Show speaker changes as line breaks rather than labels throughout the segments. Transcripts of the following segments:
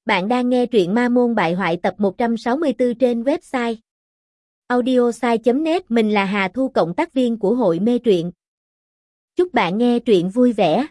Bạn đang nghe truyện Ma Môn Bại Hoại tập 164 trên website audiosai.net. Mình là Hà Thu, cộng tác viên của hội mê truyện. Chúc bạn nghe truyện vui vẻ.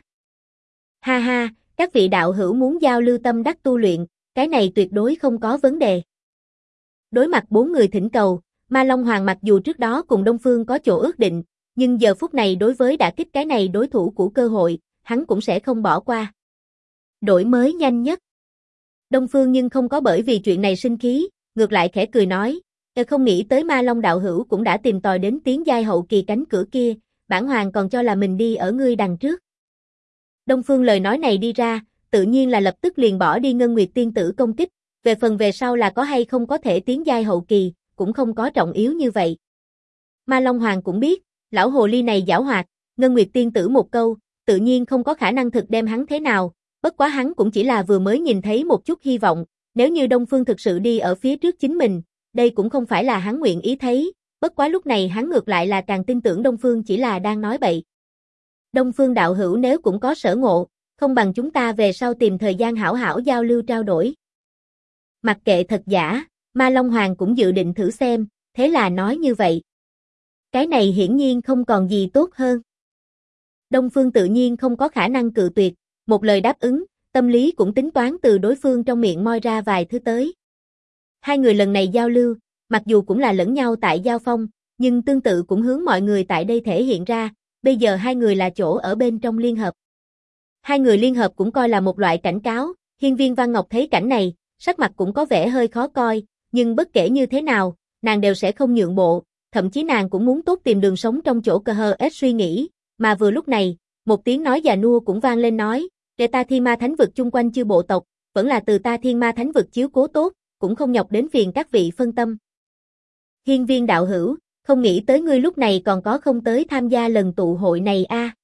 Ha ha, các vị đạo hữu muốn giao lưu tâm đắc tu luyện, cái này tuyệt đối không có vấn đề. Đối mặt 4 người thỉnh cầu, Ma Long Hoàng mặc dù trước đó cùng Đông Phương có chỗ ước định, nhưng giờ phút này đối với đả kích cái này đối thủ của cơ hội, hắn cũng sẽ không bỏ qua. Đổi mới nhanh nhất. Đông Phương nhưng không có bởi vì chuyện này sinh khí, ngược lại khẽ cười nói, không nghĩ tới Ma Long đạo hữu cũng đã tìm tòi đến tiến giai hậu kỳ cánh cửa kia, bản hoàng còn cho là mình đi ở ngươi đằng trước. Đông Phương lời nói này đi ra, tự nhiên là lập tức liền bỏ đi Ngân Nguyệt tiên tử công kích, về phần về sau là có hay không có thể tiến giai hậu kỳ, cũng không có trọng yếu như vậy. Ma Long Hoàng cũng biết, lão hồ ly này giảo hoạt, Ngân Nguyệt tiên tử một câu, tự nhiên không có khả năng thực đem hắn thế nào. Bất quá hắn cũng chỉ là vừa mới nhìn thấy một chút hy vọng, nếu như Đông Phương thực sự đi ở phía trước chính mình, đây cũng không phải là hắn nguyện ý thấy, bất quá lúc này hắn ngược lại là càng tin tưởng Đông Phương chỉ là đang nói bậy. Đông Phương đạo hữu nếu cũng có sở ngộ, không bằng chúng ta về sau tìm thời gian hảo hảo giao lưu trao đổi. Mặc kệ thật giả, Ma Long Hoàng cũng dự định thử xem, thế là nói như vậy. Cái này hiển nhiên không còn gì tốt hơn. Đông Phương tự nhiên không có khả năng cự tuyệt. Một lời đáp ứng, tâm lý cũng tính toán từ đối phương trong miệng moi ra vài thứ tới. Hai người lần này giao lưu, mặc dù cũng là lẫn nhau tại giao phong, nhưng tương tự cũng hướng mọi người tại đây thể hiện ra, bây giờ hai người là chỗ ở bên trong liên hợp. Hai người liên hợp cũng coi là một loại cảnh cáo, Hiên Viên Văn Ngọc thấy cảnh này, sắc mặt cũng có vẻ hơi khó coi, nhưng bất kể như thế nào, nàng đều sẽ không nhượng bộ, thậm chí nàng cũng muốn tốt tìm đường sống trong chỗ cờ hờ ết suy nghĩ, mà vừa lúc này, một tiếng nói già nua cũng vang lên nói, để ta Thiên Ma Thánh vực chung quanh chư bộ tộc, vẫn là từ ta Thiên Ma Thánh vực chiếu cố tốt, cũng không nhọc đến phiền các vị phân tâm. Hiên Viên đạo hữu, không nghĩ tới ngươi lúc này còn có không tới tham gia lần tụ hội này a.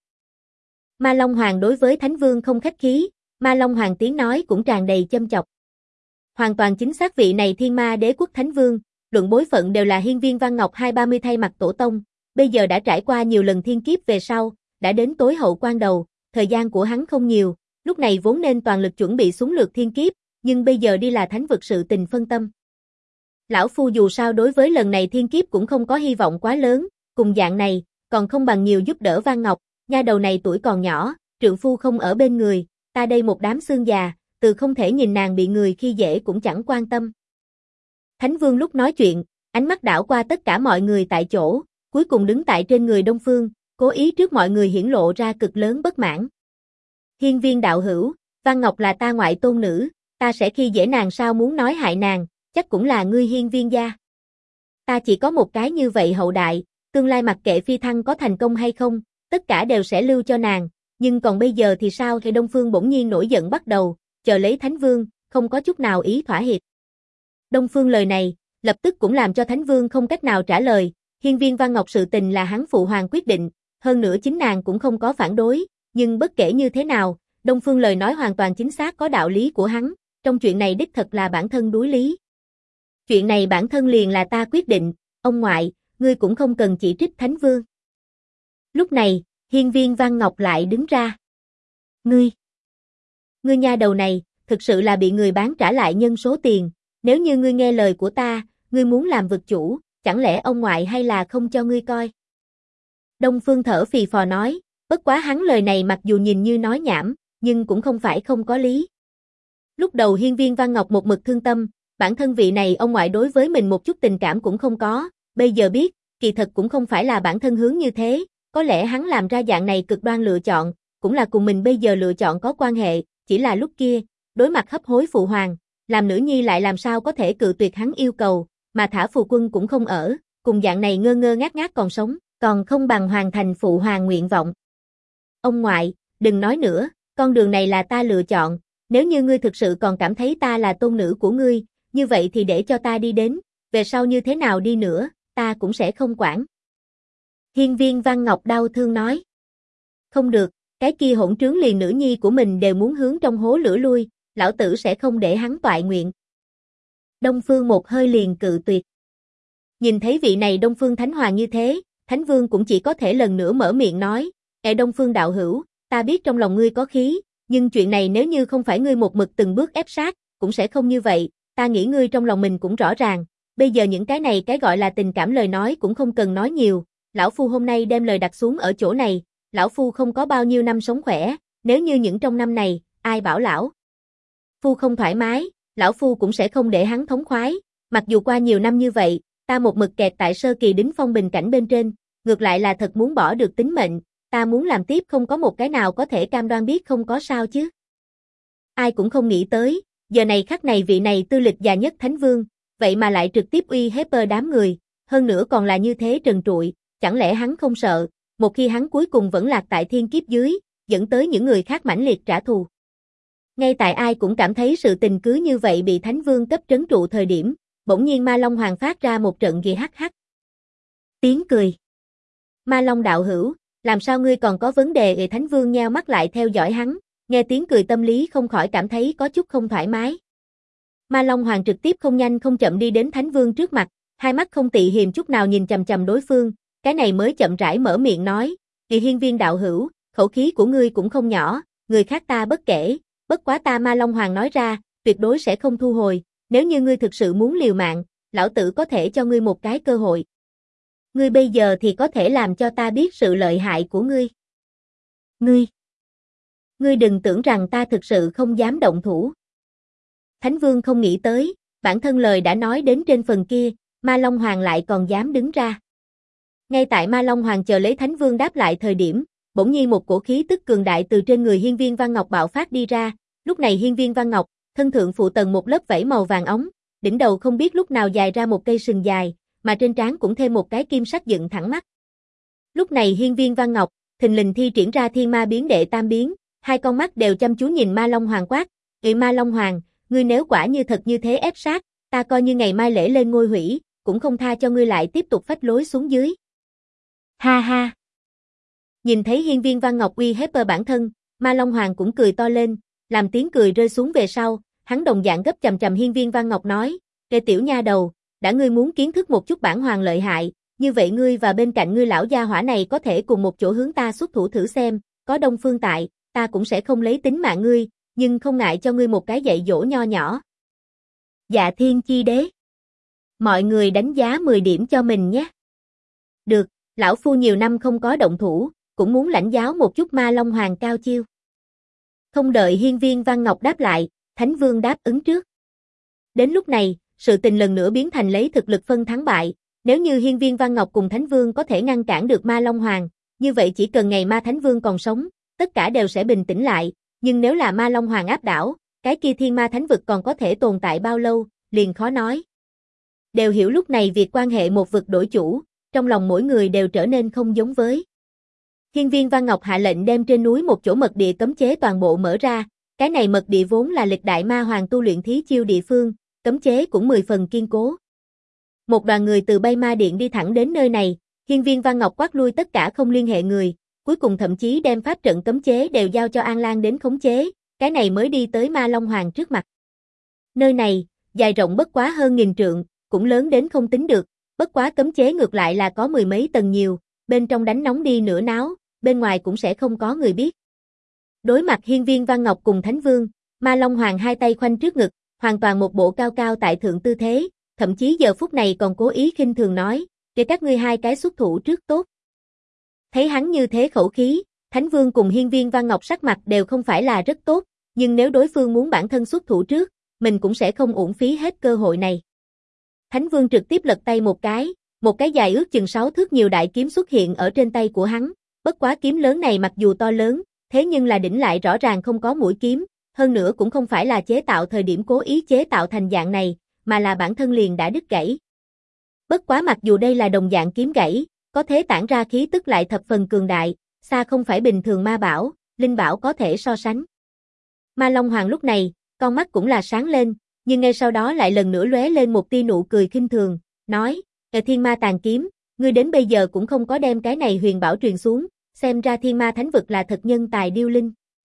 Ma Long Hoàng đối với Thánh Vương không khách khí, Ma Long Hoàng tiếng nói cũng tràn đầy châm chọc. Hoàn toàn chính xác vị này Thiên Ma Đế quốc Thánh Vương, luận bối phận đều là Hiên Viên Văn Ngọc 230 thay mặt tổ tông, bây giờ đã trải qua nhiều lần thiên kiếp về sau, đã đến tối hậu quan đầu, thời gian của hắn không nhiều, lúc này vốn nên toàn lực chuẩn bị xuống lược thiên kiếp, nhưng bây giờ đi là thánh vực sự tình phân tâm. Lão phu dù sao đối với lần này thiên kiếp cũng không có hy vọng quá lớn, cùng dạng này, còn không bằng nhiều giúp đỡ Văn Ngọc, nha đầu này tuổi còn nhỏ, trượng phu không ở bên người, ta đây một đám xương già, từ không thể nhìn nàng bị người khi dễ cũng chẳng quan tâm. Thánh Vương lúc nói chuyện, ánh mắt đảo qua tất cả mọi người tại chỗ, cuối cùng đứng tại trên người Đông Phương, cố ý trước mọi người hiển lộ ra cực lớn bất mãn. Hiên Viên đạo hữu, Văn Ngọc là ta ngoại tôn nữ, ta sẽ khi dễ nàng sao muốn nói hại nàng, chắc cũng là ngươi Hiên Viên gia. Ta chỉ có một cái như vậy hậu đại, tương lai mặc kệ phi thăng có thành công hay không, tất cả đều sẽ lưu cho nàng, nhưng còn bây giờ thì sao? Thì Đông Phương bỗng nhiên nổi giận bắt đầu, chờ lấy Thánh Vương, không có chút nào ý thỏa hiệp. Đông Phương lời này, lập tức cũng làm cho Thánh Vương không cách nào trả lời, Hiên Viên Văn Ngọc sự tình là hắn phụ hoàng quyết định, hơn nữa chính nàng cũng không có phản đối, nhưng bất kể như thế nào, Đông Phương lời nói hoàn toàn chính xác có đạo lý của hắn, trong chuyện này đích thật là bản thân đối lý. Chuyện này bản thân liền là ta quyết định, ông ngoại, ngươi cũng không cần chỉ trích Thánh Vương. Lúc này, Hiên Viên Văn Ngọc lại đứng ra. Ngươi nha đầu này, thực sự là bị người bán trả lại nhân số tiền, nếu như ngươi nghe lời của ta, ngươi muốn làm vực chủ, chẳng lẽ ông ngoại hay là không cho ngươi coi? Đông Phương thở phì phò nói, bất quá hắn lời này mặc dù nhìn như nói nhảm, nhưng cũng không phải không có lý. Lúc đầu Hiên Viên Văn Ngọc một mực thương tâm, bản thân vị này ông ngoại đối với mình một chút tình cảm cũng không có, bây giờ biết, kỳ thật cũng không phải là bản thân hướng như thế, có lẽ hắn làm ra dạng này cực đoan lựa chọn, cũng là cùng mình bây giờ lựa chọn có quan hệ, chỉ là lúc kia, đối mặt hấp hối phụ hoàng, làm nữ nhi lại làm sao có thể cự tuyệt hắn yêu cầu, mà thả phù quân cũng không ở, cùng dạng này ngơ ngơ ngác ngác còn sống, còn không bằng hoàn thành phụ hoàng nguyện vọng. Ông ngoại, đừng nói nữa, con đường này là ta lựa chọn, nếu như ngươi thực sự còn cảm thấy ta là tôn nữ của ngươi, như vậy thì để cho ta đi đến, về sau như thế nào đi nữa, ta cũng sẽ không quản. Hiên Viên Văn Ngọc đau thương nói. Không được, cái kia hỗn trướng liền nữ nhi của mình đều muốn hướng trong hố lửa lui, lão tử sẽ không để hắn toại nguyện. Đông Phương một hơi liền cự tuyệt. Nhìn thấy vị này Đông Phương Thánh Hoàng như thế, Thánh Vương cũng chỉ có thể lần nữa mở miệng nói, Đông Phương đạo hữu, ta biết trong lòng ngươi có khí, nhưng chuyện này nếu như không phải ngươi một mực từng bước ép sát, cũng sẽ không như vậy, ta nghĩ ngươi trong lòng mình cũng rõ ràng, bây giờ những cái này cái gọi là tình cảm lời nói cũng không cần nói nhiều, lão phu hôm nay đem lời đặt xuống ở chỗ này, lão phu không có bao nhiêu năm sống khỏe, nếu như những trong năm này, ai bảo lão phu không thoải mái, lão phu cũng sẽ không để hắn thống khoái, mặc dù qua nhiều năm như vậy, ta một mực kẹt tại sơ kỳ đỉnh phong bình cảnh bên trên, ngược lại là thật muốn bỏ được tính mệnh, ta muốn làm tiếp không có một cái nào có thể cam đoan biết không có sao chứ. Ai cũng không nghĩ tới, giờ này khắc này vị này tư lịch già nhất Thánh Vương, vậy mà lại trực tiếp uy hiếp đám người, hơn nữa còn là như thế trần trụi, chẳng lẽ hắn không sợ, một khi hắn cuối cùng vẫn lạc tại thiên kiếp dưới, dẫn tới những người khác mãnh liệt trả thù. Ngay tại ai cũng cảm thấy sự tình cứ như vậy bị Thánh Vương cấp trấn trụ thời điểm, bỗng nhiên Ma Long Hoàng phát ra một trận ghi hắc hắc. Tiếng cười. Ma Long đạo hữu, làm sao ngươi còn có vấn đề? Thánh Vương nheo mắt lại theo dõi hắn, nghe tiếng cười tâm lý không khỏi cảm thấy có chút không thoải mái. Ma Long Hoàng trực tiếp không nhanh không chậm đi đến Thánh Vương trước mặt, hai mắt không tị hiềm chút nào nhìn chằm chằm đối phương, cái này mới chậm rãi mở miệng nói, Kỳ Hiên Viên đạo hữu, khẩu khí của ngươi cũng không nhỏ, người khác ta bất kể, bất quá ta Ma Long Hoàng nói ra, tuyệt đối sẽ không thu hồi, nếu như ngươi thực sự muốn liều mạng, lão tử có thể cho ngươi một cái cơ hội. Ngươi bây giờ thì có thể làm cho ta biết sự lợi hại của ngươi. Ngươi đừng tưởng rằng ta thực sự không dám động thủ. Thánh Vương không nghĩ tới, bản thân lời đã nói đến trên phần kia, Ma Long Hoàng lại còn dám đứng ra. Ngay tại Ma Long Hoàng chờ lấy Thánh Vương đáp lại thời điểm, bỗng nhiên một cổ khí tức cường đại từ trên người Hiên Viên Văn Ngọc bạo phát đi ra, lúc này Hiên Viên Văn Ngọc, thân thượng phụ tần một lớp vảy màu vàng óng, đỉnh đầu không biết lúc nào dài ra một cây sừng dài, mà trên trán cũng thêm một cái kim sắc dựng thẳng mắt. Lúc này Hiên Viên Văn Ngọc, thình lình thi triển ra Thiên Ma biến đệ tam biến, hai con mắt đều chăm chú nhìn Ma Long Hoàng quát, Ma Long Hoàng, ngươi nếu quả như thật như thế ép sát, ta coi như ngày mai lễ lên ngôi hủy, cũng không tha cho ngươi lại tiếp tục phách lối xuống dưới. Ha ha. Nhìn thấy Hiên Viên Văn Ngọc uy hiếp bản thân, Ma Long Hoàng cũng cười to lên, làm tiếng cười rơi xuống về sau, hắn đồng dạng gấp chầm chầm Hiên Viên Văn Ngọc nói, "Kệ tiểu nha đầu, đã ngươi muốn kiến thức một chút bản hoàng lợi hại, như vậy ngươi và bên cạnh ngươi lão gia hỏa này có thể cùng một chỗ hướng ta xuất thủ thử xem, có Đông Phương tại, ta cũng sẽ không lấy tính mạng ngươi, nhưng không ngại cho ngươi một cái dạy dỗ nho nhỏ." Dạ Thiên Chi Đế. Mọi người đánh giá 10 điểm cho mình nhé. Được, lão phu nhiều năm không có động thủ, cũng muốn lãnh giáo một chút Ma Long Hoàng cao chiêu. Không đợi Hiên Viên Văn Ngọc đáp lại, Thánh Vương đáp ứng trước. Đến lúc này, sự tình lần nữa biến thành lấy thực lực phân thắng bại, nếu như Hiên Viên Văn Ngọc cùng Thánh Vương có thể ngăn cản được Ma Long Hoàng, như vậy chỉ cần ngày Ma Thánh Vương còn sống, tất cả đều sẽ bình tĩnh lại, nhưng nếu là Ma Long Hoàng áp đảo, cái kia Thiên Ma Thánh Vực còn có thể tồn tại bao lâu, liền khó nói. Đều hiểu lúc này việc quan hệ một vực đổi chủ, trong lòng mỗi người đều trở nên không giống với. Hiên Viên Văn Ngọc hạ lệnh đem trên núi một chỗ mật địa cấm chế toàn bộ mở ra, cái này mật địa vốn là lịch đại ma hoàng tu luyện thí chiêu địa phương, cấm chế cũng 10 phần kiên cố. Một đoàn người từ Bay Ma Điện đi thẳng đến nơi này, Hiên Viên Văn Ngọc quát lui tất cả không liên hệ người, cuối cùng thậm chí đem pháp trận cấm chế đều giao cho An Lan đến khống chế, cái này mới đi tới Ma Long Hoàng trước mặt. Nơi này, dài rộng bất quá hơn 1000 trượng, cũng lớn đến không tính được, bất quá cấm chế ngược lại là có 10 mấy tầng nhiều, bên trong đánh nóng đi nửa náo, bên ngoài cũng sẽ không có người biết. Đối mặt Hiên Viên Văn Ngọc cùng Thánh Vương, Ma Long Hoàng hai tay khoanh trước ngực, hoàn toàn một bộ cao cao tại thượng tư thế, thậm chí giờ phút này còn cố ý khinh thường nói, để các ngươi hai cái xuất thủ trước tốt. Thấy hắn như thế khẩu khí, Thánh Vương cùng Hiên Viên Văn Ngọc sắc mặt đều không phải là rất tốt, nhưng nếu đối phương muốn bản thân xuất thủ trước, mình cũng sẽ không uổng phí hết cơ hội này. Thánh Vương trực tiếp lật tay một cái dài ước chừng 6 thước nhiều đại kiếm xuất hiện ở trên tay của hắn, bất quá kiếm lớn này mặc dù to lớn, thế nhưng là đỉnh lại rõ ràng không có mũi kiếm, hơn nữa cũng không phải là chế tạo thời điểm cố ý chế tạo thành dạng này, mà là bản thân liền đã đứt gãy. Bất quá mặc dù đây là đồng dạng kiếm gãy, có thế tản ra khí tức lại thập phần cường đại, xa không phải bình thường ma bảo, linh bảo có thể so sánh. Ma Long Hoàng lúc này, con mắt cũng là sáng lên, nhưng ngay sau đó lại lần nữa lóe lên một tia nụ cười khinh thường, nói, Thiên Ma Tàn Kiếm, ngươi đến bây giờ cũng không có đem cái này huyền bảo truyền xuống, xem ra Thiên Ma Thánh Vực là thật nhân tài điêu linh.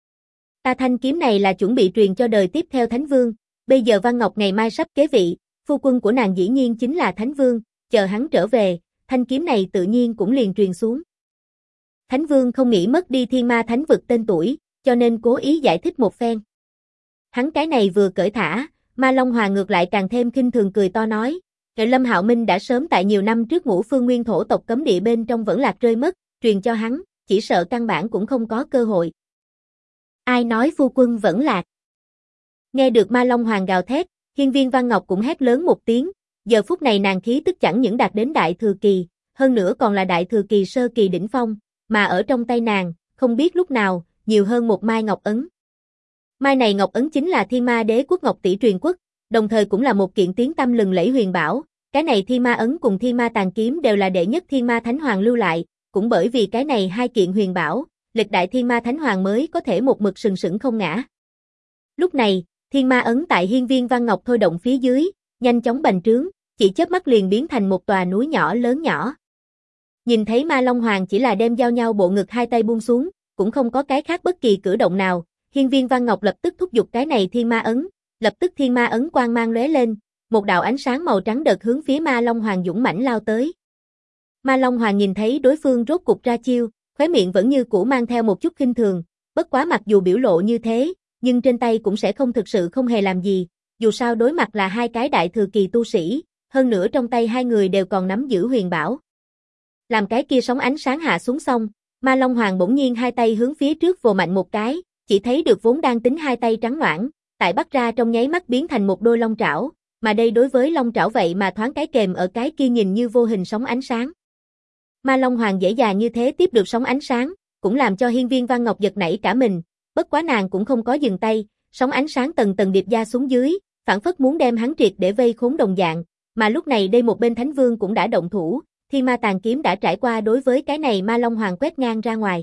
Ta thanh kiếm này là chuẩn bị truyền cho đời tiếp theo Thánh Vương, bây giờ Văn Ngọc ngày mai sắp kế vị, phu quân của nàng dĩ nhiên chính là Thánh Vương, chờ hắn trở về, thanh kiếm này tự nhiên cũng liền truyền xuống. Thánh Vương không nghĩ mất đi Thiên Ma Thánh Vực tên tuổi, cho nên cố ý giải thích một phen. Hắn cái này vừa cởi thả, Ma Long Hoàng ngược lại càng thêm khinh thường cười to nói, Lâm Hạo Minh đã sớm tại nhiều năm trước Ngũ Phương Nguyên thổ tộc cấm địa bên trong vẫn lạc rơi mất, truyền cho hắn, chỉ sợ căn bản cũng không có cơ hội. Ai nói phu quân vẫn lạc? Nghe được Ma Long Hoàng gào thét, Hiên Viên Văn Ngọc cũng hét lớn một tiếng, giờ phút này nàng khí tức chẳng những đạt đến đại thừa kỳ, hơn nữa còn là đại thừa kỳ sơ kỳ đỉnh phong, mà ở trong tay nàng, không biết lúc nào, nhiều hơn một mai ngọc ấn. Mai này ngọc ấn chính là Thiên Ma Đế quốc Ngọc Tỷ truyền quốc, đồng thời cũng là một kiện tiếng tăm lừng lẫy huyền bảo, cái này Thiên Ma ấn cùng Thiên Ma tàn kiếm đều là đệ nhất Thiên Ma Thánh Hoàng lưu lại, cũng bởi vì cái này hai kiện huyền bảo, lịch đại Thiên Ma Thánh Hoàng mới có thể một mực sừng sững không ngã. Lúc này, Thiên Ma ấn tại Hiên Viên Văn Ngọc thôi động phía dưới, nhanh chóng bành trướng, chỉ chớp mắt liền biến thành một tòa núi nhỏ lớn nhỏ. Nhìn thấy Ma Long Hoàng chỉ là đem giao nhau bộ ngực hai tay buông xuống, cũng không có cái khác bất kỳ cử động nào, Hiên Viên Văn Ngọc lập tức thúc giục cái này Thiên Ma ấn, lập tức Thiên Ma ấn quang mang lóe lên, một đạo ánh sáng màu trắng đợt hướng phía Ma Long Hoàng dũng mãnh lao tới. Ma Long Hoàng nhìn thấy đối phương rốt cục ra chiêu, khóe miệng vẫn như cũ mang theo một chút khinh thường, bất quá mặc dù biểu lộ như thế, nhưng trên tay cũng sẽ không thực sự không hề làm gì, dù sao đối mặt là hai cái đại thừa kỳ tu sĩ, hơn nữa trong tay hai người đều còn nắm giữ huyền bảo. Làm cái kia sóng ánh sáng hạ xuống xong, Ma Long Hoàng bỗng nhiên hai tay hướng phía trước vồ mạnh một cái, chỉ thấy được vốn đang tính hai tay trắng noãn, tại bắt ra trong nháy mắt biến thành một đôi long trảo, mà đây đối với long trảo vậy mà thoáng cái kèm ở cái kia nhìn như vô hình sóng ánh sáng. Ma Long Hoàng dễ dàng như thế tiếp được sóng ánh sáng, cũng làm cho Hiên Viên Văn Ngọc giật nảy cả mình, bất quá nàng cũng không có dừng tay, sóng ánh sáng tầng tầng điệp ra xuống dưới, phản phất muốn đem hắn triệt để vây khốn đồng dạng, mà lúc này đây một bên Thánh Vương cũng đã động thủ, Thiên Ma tàn kiếm đã trải qua đối với cái này Ma Long Hoàng quét ngang ra ngoài.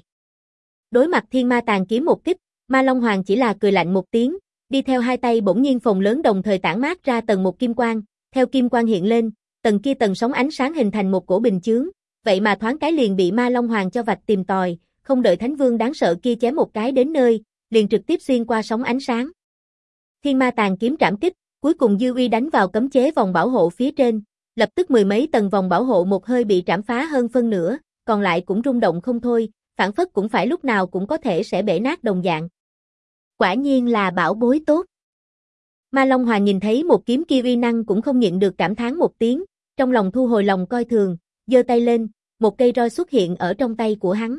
Đối mặt Thiên Ma tàn kiếm một kích, Ma Long Hoàng chỉ là cười lạnh một tiếng, đi theo hai tay bỗng nhiên phồng lớn đồng thời tản mát ra tầng một kim quang, theo kim quang hiện lên, tầng kia tầng sóng ánh sáng hình thành một cổ bình chướng, vậy mà thoáng cái liền bị Ma Long Hoàng cho vạch tìm tòi, không đợi Thánh Vương đáng sợ kia chém một cái đến nơi, liền trực tiếp xuyên qua sóng ánh sáng. Thiên Ma tàn kiếm trảm kích, cuối cùng dư uy đánh vào cấm chế vòng bảo hộ phía trên, lập tức mười mấy tầng vòng bảo hộ một hơi bị trảm phá hơn phân nửa, còn lại cũng rung động không thôi, phản phất cũng phải lúc nào cũng có thể sẽ bể nát đồng dạng. Quả nhiên là bảo bối tốt. Ma Long Hoàng nhìn thấy một kiếm kia uy năng cũng không nhịn được cảm thán một tiếng, trong lòng thu hồi lòng coi thường, giơ tay lên, một cây roi xuất hiện ở trong tay của hắn.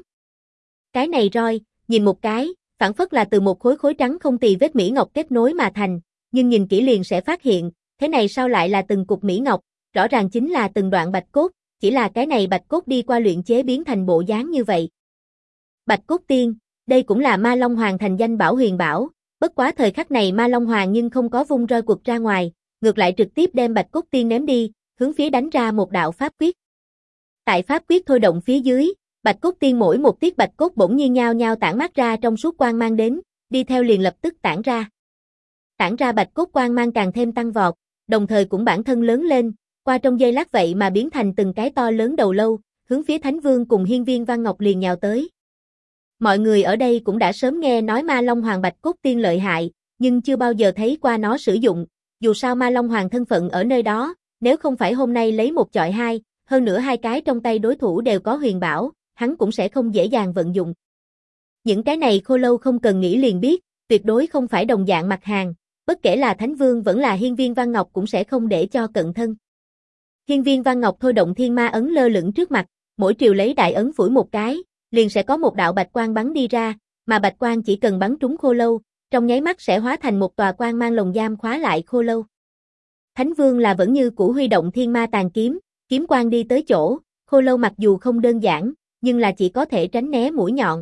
Cái này roi, nhìn một cái, phản phất là từ một khối khối trắng không tì vết mỹ ngọc kết nối mà thành, nhưng nhìn kỹ liền sẽ phát hiện, thế này sao lại là từng cục mỹ ngọc, rõ ràng chính là từng đoạn bạch cốt, chỉ là cái này bạch cốt đi qua luyện chế biến thành bộ dáng như vậy. Bạch cốt tiên, đây cũng là Ma Long Hoàng thành danh bảo huyền bảo, bất quá thời khắc này Ma Long Hoàng nhưng không có vung roi quật ra ngoài, ngược lại trực tiếp đem bạch cốt tiên ném đi, hướng phía đánh ra một đạo pháp quyết. Tại pháp quyết thôi động phía dưới, bạch cốt tiên mỗi một tiết bạch cốt bỗng nhiên nhao nhao tản mát ra trong suốt quang mang đến, đi theo liền lập tức tản ra. Tản ra bạch cốt quang mang càng thêm tăng vọt, đồng thời cũng bản thân lớn lên, qua trong giây lát vậy mà biến thành từng cái to lớn đầu lâu, hướng phía Thánh Vương cùng Hiên Viên Văn Ngọc liền nhào tới. Mọi người ở đây cũng đã sớm nghe nói Ma Long Hoàng bạch cốt tiên lợi hại, nhưng chưa bao giờ thấy qua nó sử dụng, dù sao Ma Long Hoàng thân phận ở nơi đó, nếu không phải hôm nay lấy một chọi hai, hơn nữa hai cái trong tay đối thủ đều có huyền bảo, hắn cũng sẽ không dễ dàng vận dụng. Những cái này Khô Lâu không cần nghĩ liền biết, tuyệt đối không phải đồng dạng mặt hàng, bất kể là Thánh Vương vẫn là Hiên Viên Văn Ngọc cũng sẽ không để cho cận thân. Hiên Viên Văn Ngọc thôi động Thiên Ma ấn lơ lửng trước mặt, mỗi triều lấy đại ấn phủi một cái, liền sẽ có một đạo bạch quang bắn đi ra, mà bạch quang chỉ cần bắn trúng Khô Lâu, trong nháy mắt sẽ hóa thành một tòa quang mang lồng giam khóa lại Khô Lâu. Thánh Vương là vẫn như cũ huy động Thiên Ma tàn kiếm, kiếm quang đi tới chỗ, Khô Lâu mặc dù không đơn giản, nhưng là chỉ có thể tránh né mũi nhọn.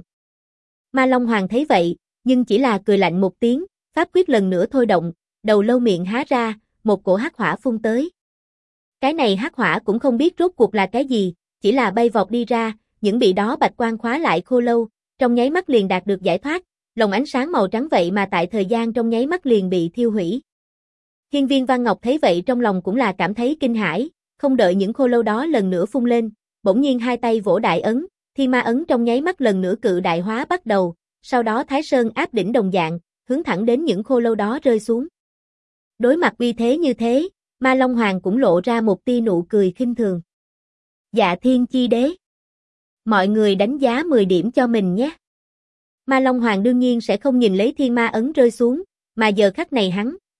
Ma Long Hoàng thấy vậy, nhưng chỉ là cười lạnh một tiếng, pháp quyết lần nữa thôi động, đầu lâu miệng há ra, một cổ hắc hỏa phun tới. Cái này hắc hỏa cũng không biết rốt cuộc là cái gì, chỉ là bay vọt đi ra, những bị đó bạch quang khóa lại Khô Lâu, trong nháy mắt liền đạt được giải thoát, lồng ánh sáng màu trắng vậy mà tại thời gian trong nháy mắt liền bị thiêu hủy. Hiên Viên Văn Ngọc thấy vậy trong lòng cũng là cảm thấy kinh hãi, không đợi những Khô Lâu đó lần nữa phun lên, bỗng nhiên hai tay vỗ đại ấn, Thiên Ma ấn trong nháy mắt lần nữa cự đại hóa bắt đầu, sau đó Thái Sơn áp đỉnh đồng dạng, hướng thẳng đến những Khô Lâu đó rơi xuống. Đối mặt uy thế như thế, Ma Long Hoàng cũng lộ ra một tia nụ cười khinh thường. Dạ Thiên Chi Đế, mọi người đánh giá 10 điểm cho mình nhé. Ma Long Hoàng đương nhiên sẽ không nhìn lấy Thiên Ma ấn rơi xuống, mà giờ khắc này hắn,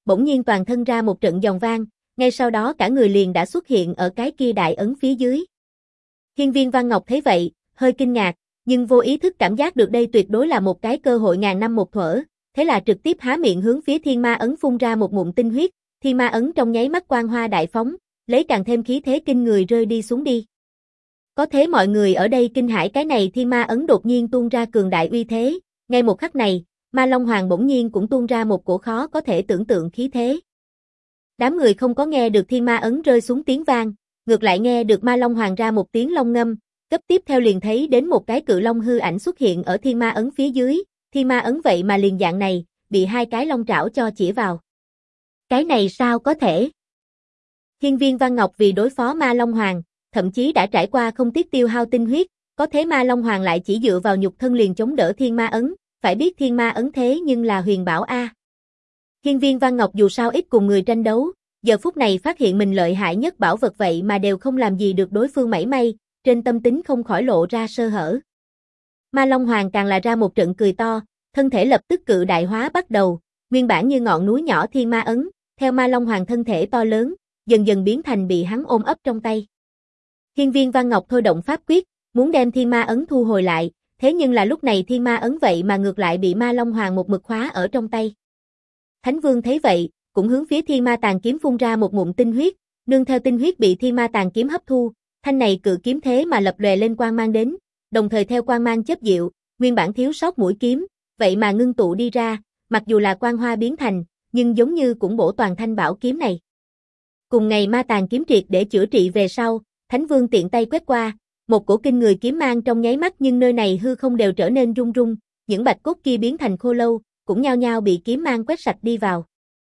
bỗng nhiên toàn thân ra một trận giòn vang, ngay sau đó cả người liền đã xuất hiện ở cái kia đại ấn phía dưới. Hiên Viên Văn Ngọc thấy vậy, hơi kinh ngạc, nhưng vô ý thức cảm giác được đây tuyệt đối là một cái cơ hội ngàn năm một thuở, thế là trực tiếp há miệng hướng phía thiên ma ấn phun ra một ngụm tinh huyết, thiên ma ấn trong nháy mắt quang hoa đại phóng, lấy càng thêm khí thế kinh người rơi đi xuống đi. Có thế mọi người ở đây kinh hãi cái này thiên ma ấn đột nhiên tuôn ra cường đại uy thế, ngay một khắc này, Ma Long Hoàng bỗng nhiên cũng tuôn ra một cổ khó có thể tưởng tượng khí thế. Đám người không có nghe được thiên ma ấn rơi xuống tiếng vang, ngược lại nghe được Ma Long Hoàng ra một tiếng long ngâm, cấp tiếp theo liền thấy đến một cái cự long hư ảnh xuất hiện ở thiên ma ấn phía dưới, thiên ma ấn vậy mà liền dạng này, bị hai cái long trảo cho chĩa vào. Cái này sao có thể? Hiên Viên Văn Ngọc vì đối phó Ma Long Hoàng, thậm chí đã trải qua không tiếc tiêu hao tinh huyết, có thế Ma Long Hoàng lại chỉ dựa vào nhục thân liền chống đỡ thiên ma ấn, phải biết thiên ma ấn thế nhưng là huyền bảo a. Hiên Viên Văn Ngọc dù sao ít cùng người tranh đấu, giờ phút này phát hiện mình lợi hại nhất bảo vật vậy mà đều không làm gì được đối phương mảy may, trên tâm tính không khỏi lộ ra sơ hở. Ma Long Hoàng càng là ra một trận cười to, thân thể lập tức cự đại hóa bắt đầu, nguyên bản như ngọn núi nhỏ thiên ma ấn, theo Ma Long Hoàng thân thể to lớn, dần dần biến thành bị hắn ôm ấp trong tay. Hiên Viên Văn Ngọc thôi động pháp quyết, muốn đem thiên ma ấn thu hồi lại, thế nhưng là lúc này thiên ma ấn vậy mà ngược lại bị Ma Long Hoàng một mực khóa ở trong tay. Thánh Vương thấy vậy, cũng hướng phía thiên ma tàn kiếm phun ra một ngụm tinh huyết, nương theo tinh huyết bị thiên ma tàn kiếm hấp thu, thanh này cự kiếm thế mà lập lòe lên quang mang đến, đồng thời theo quang mang chớp diệu, nguyên bản thiếu sót mũi kiếm, vậy mà ngưng tụ đi ra, mặc dù là quang hoa biến thành, nhưng giống như cũng bổ toàn thanh bảo kiếm này. Cùng ngày ma tàn kiếm triệt để chữa trị về sau, Thánh Vương tiện tay quét qua, một cổ kinh người kiếm mang trong nháy mắt nhưng nơi này hư không đều trở nên rung rung, những bạch cốt kia biến thành khô lâu, cũng nhao nhao bị kiếm mang quét sạch đi vào.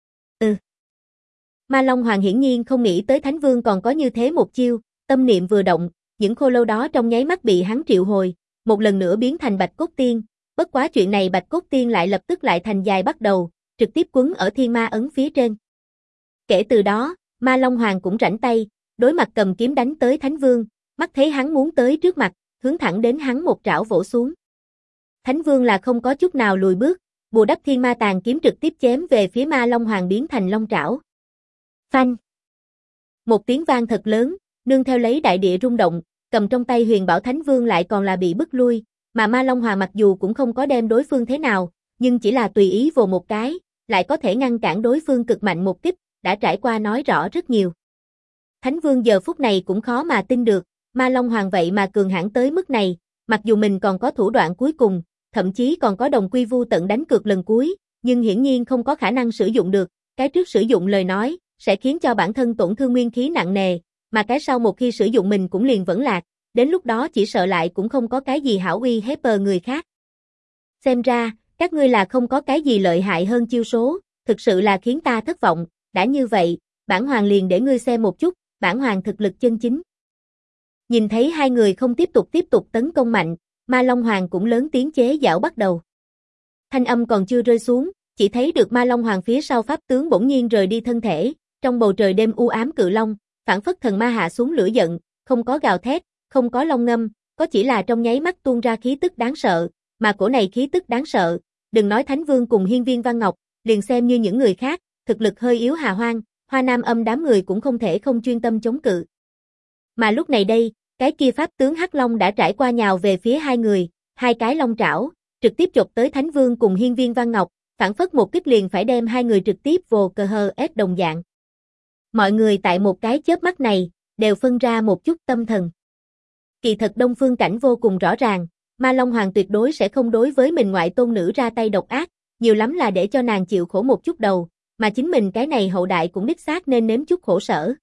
Ma Long Hoàng hiển nhiên không nghĩ tới Thánh Vương còn có như thế một chiêu, tâm niệm vừa động, những khô lâu đó trong nháy mắt bị hắn triệu hồi, một lần nữa biến thành bạch cốt tiên, bất quá chuyện này bạch cốt tiên lại lập tức lại thành dài bắt đầu, trực tiếp quấn ở thiên ma ấn phía trên. Kể từ đó, Ma Long Hoàng cũng rảnh tay, đối mặt cầm kiếm đánh tới Thánh Vương, mắt thấy hắn muốn tới trước mặt, hướng thẳng đến hắn một trảo vỗ xuống. Thánh Vương là không có chút nào lùi bước, bù đắp thiên ma tàn kiếm trực tiếp chém về phía Ma Long Hoàng biến thành long trảo. Phanh! Một tiếng vang thật lớn, nương theo lấy đại địa rung động, cầm trong tay huyền bảo Thánh Vương lại còn là bị bức lui, mà Ma Long Hoàng mặc dù cũng không có đem đối phương thế nào, nhưng chỉ là tùy ý vồ một cái, lại có thể ngăn cản đối phương cực mạnh một kích, đã trải qua nói rõ rất nhiều. Thánh Vương giờ phút này cũng khó mà tin được, Ma Long Hoàng vậy mà cường hãn tới mức này, mặc dù mình còn có thủ đoạn cuối cùng, thậm chí còn có đồng quy vu tận đánh cược lần cuối, nhưng hiển nhiên không có khả năng sử dụng được, cái trước sử dụng lời nói, sẽ khiến cho bản thân tổn thương nguyên khí nặng nề, mà cái sau một khi sử dụng mình cũng liền vẫn lạc, đến lúc đó chỉ sợ lại cũng không có cái gì hảo uy hiếp người khác. Xem ra, các ngươi là không có cái gì lợi hại hơn chiêu số, thực sự là khiến ta thất vọng, đã như vậy, bản hoàng liền để ngươi xem một chút, bản hoàng thực lực chân chính. Nhìn thấy hai người không tiếp tục tấn công mạnh, Ma Long Hoàng cũng lớn tiếng chế giễu bắt đầu. Thanh âm còn chưa rơi xuống, chỉ thấy được Ma Long Hoàng phía sau pháp tướng bỗng nhiên rời đi thân thể, trong bầu trời đêm u ám cự long, phảng phất thần ma hạ xuống lửa giận, không có gào thét, không có long ngâm, có chỉ là trong nháy mắt tuôn ra khí tức đáng sợ, mà cổ này khí tức đáng sợ, đừng nói Thánh Vương cùng Hiên Viên Văn Ngọc, liền xem như những người khác, thực lực hơi yếu Hà Hoang, Hoa Nam Âm đám người cũng không thể không chuyên tâm chống cự. Mà lúc này đây, cái kia pháp tướng Hắc Long đã trải qua nhào về phía hai người, hai cái long trảo, trực tiếp chộp tới Thánh Vương cùng Hiên Viên Văn Ngọc, phảng phất một kích liền phải đem hai người trực tiếp vồ cờ hờ ép đồng dạng. Mọi người tại một cái chớp mắt này, đều phân ra một chút tâm thần. Kỳ thật Đông Phương Cảnh vô cùng rõ ràng, Ma Long Hoàng tuyệt đối sẽ không đối với mình ngoại tôn nữ ra tay độc ác, nhiều lắm là để cho nàng chịu khổ một chút đầu, mà chính mình cái này hậu đại cũng đích xác nên nếm chút khổ sở.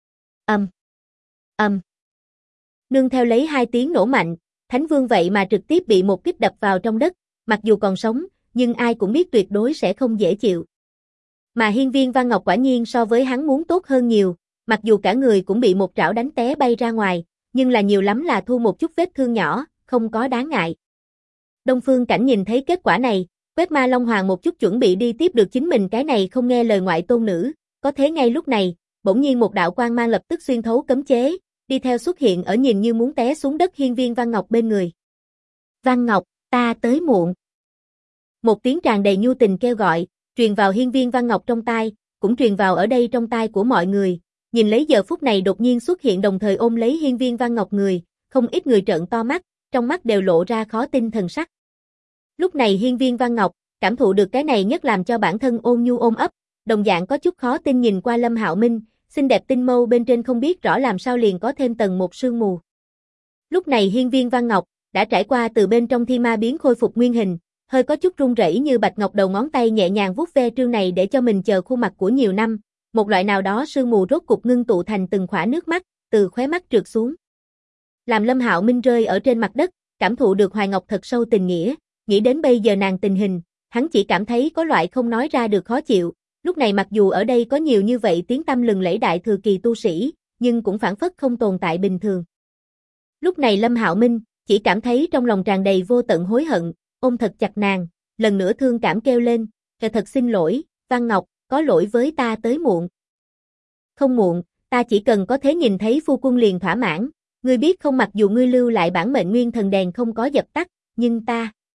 Nương theo lấy hai tiếng nổ mạnh, Thánh Vương vậy mà trực tiếp bị một kích đập vào trong đất, mặc dù còn sống, nhưng ai cũng biết tuyệt đối sẽ không dễ chịu. Mà Hiên Viên Văn Ngọc quả nhiên so với hắn muốn tốt hơn nhiều, mặc dù cả người cũng bị một trảo đánh té bay ra ngoài, nhưng là nhiều lắm là thu một chút vết thương nhỏ, không có đáng ngại. Đông Phương Cảnh nhìn thấy kết quả này, quét Ma Long Hoàng một chút chuẩn bị đi tiếp được chính mình cái này không nghe lời ngoại tôn nữ, có thế ngay lúc này, bỗng nhiên một đạo quang mang lập tức xuyên thấu cấm chế, đi theo xuất hiện ở nhìn như muốn té xuống đất Hiên Viên Văn Ngọc bên người. Văn Ngọc, ta tới muộn. Một tiếng tràn đầy nhu tình kêu gọi, truyền vào Hiên Viên Văn Ngọc trong tai, cũng truyền vào ở đây trong tai của mọi người, nhìn lấy giờ phút này đột nhiên xuất hiện đồng thời ôm lấy Hiên Viên Văn Ngọc người, không ít người trợn to mắt, trong mắt đều lộ ra khó tin thần sắc. Lúc này Hiên Viên Văn Ngọc, cảm thụ được cái này nhất làm cho bản thân ôn nhu ôm ấp, đồng dạng có chút khó tin nhìn qua Lâm Hạo Minh, xinh đẹp tinh mâu bên trên không biết rõ làm sao liền có thêm tầng một sương mù. Lúc này Hiên Viên Văn Ngọc đã trải qua từ bên trong thi ma biến khôi phục nguyên hình, hơi có chút run rẩy như bạch ngọc đầu ngón tay nhẹ nhàng vuốt ve trương này để cho mình chờ khuôn mặt của nhiều năm, một loại nào đó sương mù rốt cục ngưng tụ thành từng khỏa nước mắt, từ khóe mắt trượt xuống. Làm Lâm Hạo Minh rơi ở trên mặt đất, cảm thụ được Hoài Ngọc thật sâu tình nghĩa, nghĩ đến bây giờ nàng tình hình, hắn chỉ cảm thấy có loại không nói ra được khó chịu, lúc này mặc dù ở đây có nhiều như vậy tiếng tăm lừng lẫy đại thừa kỳ tu sĩ, nhưng cũng phảng phất không tồn tại bình thường. Lúc này Lâm Hạo Minh chỉ cảm thấy trong lòng tràn đầy vô tận hối hận, ôm thật chặt nàng, lần nữa thương cảm kêu lên, thật xin lỗi, Văn Ngọc, có lỗi với ta tới muộn. Không muộn, ta chỉ cần có thể nhìn thấy phu quân liền thỏa mãn, ngươi biết không, mặc dù ngươi lưu lại bản mệnh nguyên thần đèn không có dập tắt, nhưng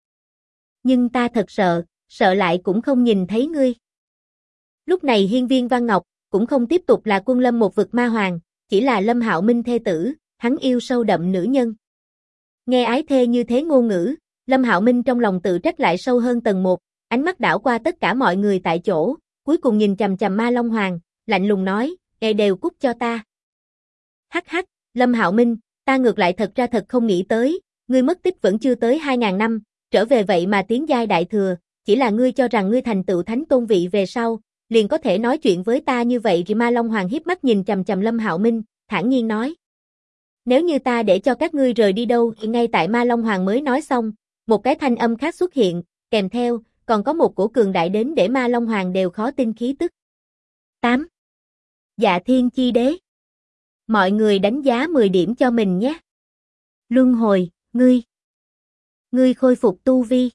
ta thật sợ lại cũng không nhìn thấy ngươi. Lúc này Hiên Viên Văn Ngọc cũng không tiếp tục là quân lâm một vực ma hoàng, chỉ là Lâm Hạo Minh thê tử, hắn yêu sâu đậm nữ nhân. Nghe ái thê như thế ngôn ngữ, Lâm Hạo Minh trong lòng tự trách lại sâu hơn tầng một, ánh mắt đảo qua tất cả mọi người tại chỗ, cuối cùng nhìn chằm chằm Ma Long Hoàng, lạnh lùng nói, đều cút cho ta. Hắc hắc, Lâm Hạo Minh, ta ngược lại thật ra thật không nghĩ tới, ngươi mất tích vẫn chưa tới 2000 năm, trở về vậy mà tiến giai đại thừa, chỉ là ngươi cho rằng ngươi thành tựu thánh tôn vị về sau, liền có thể nói chuyện với ta như vậy. Ma Long Hoàng hiếp mắt nhìn chằm chằm Lâm Hạo Minh, thản nhiên nói. Nếu như ta để cho các ngươi rời đi đâu, ngay tại Ma Long Hoàng mới nói xong, một cái thanh âm khác xuất hiện, kèm theo, còn có một cổ cường đại đến để Ma Long Hoàng đều khó tin khí tức. 8. Dạ Thiên Chi Đế. Mọi người đánh giá 10 điểm cho mình nhé. Luân hồi, ngươi khôi phục tu vi.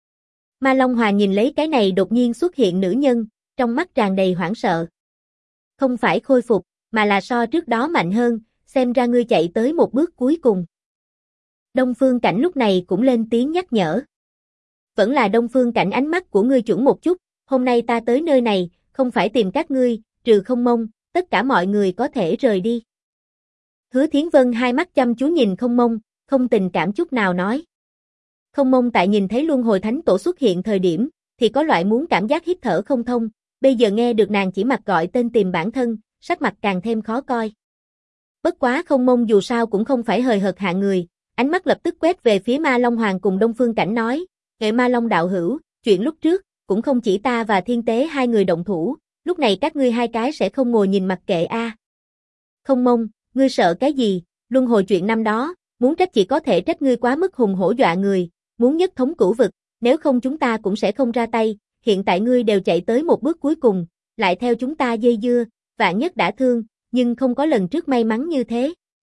Ma Long Hoàng nhìn lấy cái này đột nhiên xuất hiện nữ nhân, trong mắt tràn đầy hoảng sợ. Không phải khôi phục, mà là so trước đó mạnh hơn, xem ra ngươi chạy tới một bước cuối cùng. Đông Phương Cảnh lúc này cũng lên tiếng nhắc nhở. Vẫn là Đông Phương Cảnh, ánh mắt của ngươi chuẩn một chút, hôm nay ta tới nơi này, không phải tìm các ngươi, trừ Không Mông, tất cả mọi người có thể rời đi. Hứa Thiến Vân hai mắt chăm chú nhìn Không Mông, không tình cảm chút nào nói. Không Mông tại nhìn thấy Luân Hồi Thánh Tổ xuất hiện thời điểm, thì có loại muốn cảm giác hít thở không thông, bây giờ nghe được nàng chỉ mặt gọi tên tìm bản thân, sắc mặt càng thêm khó coi. Bất quá Không Mông dù sao cũng không phải hời hợt hạng người, ánh mắt lập tức quét về phía Ma Long Hoàng cùng Đông Phương Cảnh nói, Nghệ Ma Long đạo hữu, chuyện lúc trước, cũng không chỉ ta và Thiên Tế hai người động thủ, lúc này các ngươi hai cái sẽ không ngồi nhìn mặc kệ a. Không Mông, ngươi sợ cái gì, luân hồi chuyện năm đó, muốn trách chỉ có thể trách ngươi quá mức hùng hổ dọa người, muốn nhất thống cửu vực, nếu không chúng ta cũng sẽ không ra tay, hiện tại ngươi đều chạy tới một bước cuối cùng, lại theo chúng ta dây dưa, vạn nhất đã thương, nhưng không có lần trước may mắn như thế.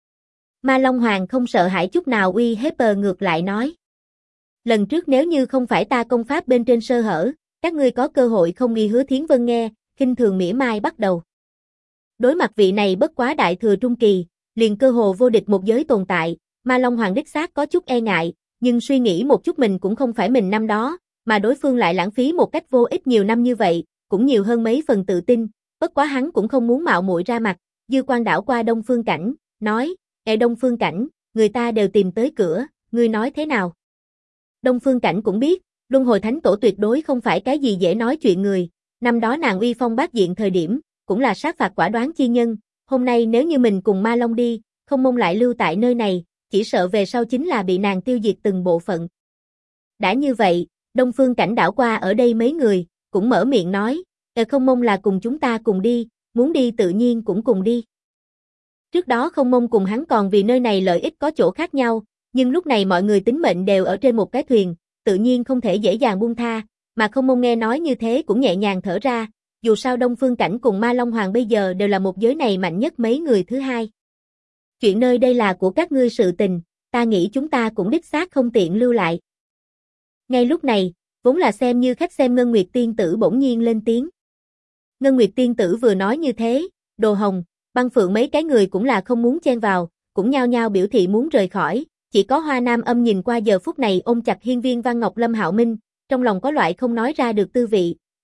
Ma Long Hoàng không sợ hãi chút nào, uy hiếp ngược lại nói. Lần trước nếu như không phải ta công pháp bên trên sơ hở, các ngươi có cơ hội không. Nghi Hứa Thiến Vân nghe, khinh thường mỉa mai bắt đầu. Đối mặt vị này bất quá đại thừa trung kỳ, liền cơ hồ vô địch một giới tồn tại, Ma Long Hoàng đích xác có chút e ngại, nhưng suy nghĩ một chút mình cũng không phải mình năm đó, mà đối phương lại lãng phí một cách vô ích nhiều năm như vậy, cũng nhiều hơn mấy phần tự tin, bất quá hắn cũng không muốn mạo muội ra mặt, dư quan đảo qua Đông Phương Cảnh, nói, Đông Phương Cảnh, người ta đều tìm tới cửa, ngươi nói thế nào? Đông Phương Cảnh cũng biết, Luân Hồi Thánh Tổ tuyệt đối không phải cái gì dễ nói chuyện người, năm đó nàng uy phong bát diện thời điểm, cũng là sát phạt quả đoán chi nhân, hôm nay nếu như mình cùng Ma Long đi, Không Mông lại lưu tại nơi này, chỉ sợ về sau chính là bị nàng tiêu diệt từng bộ phận. Đã như vậy, Đông Phương Cảnh đảo qua ở đây mấy người, cũng mở miệng nói, Không Mông là cùng chúng ta cùng đi, muốn đi tự nhiên cũng cùng đi. Trước đó Không Mông cùng hắn còn vì nơi này lợi ích có chỗ khác nhau, nhưng lúc này mọi người tính mệnh đều ở trên một cái thuyền, tự nhiên không thể dễ dàng buông tha, mà Không Mông nghe nói như thế cũng nhẹ nhàng thở ra, dù sao Đông Phương Cảnh cùng Ma Long Hoàng bây giờ đều là một giới này mạnh nhất mấy người thứ hai. Chuyện nơi đây là của các ngươi sự tình, ta nghĩ chúng ta cũng đích xác không tiện lưu lại. Ngay lúc này, vốn là xem như khách xem Ngân Nguyệt Tiên Tử bỗng nhiên lên tiếng. Ngân Nguyệt Tiên Tử vừa nói như thế, Đồ Hồng, Băng Phượng mấy cái người cũng là không muốn chen vào, cũng nhao nhao biểu thị muốn rời khỏi, chỉ có Hoa Nam Âm nhìn qua giờ phút này ôm chặt Hiên Viên Văn Ngọc Lâm Hạo Minh, trong lòng có loại không nói ra được tư vị,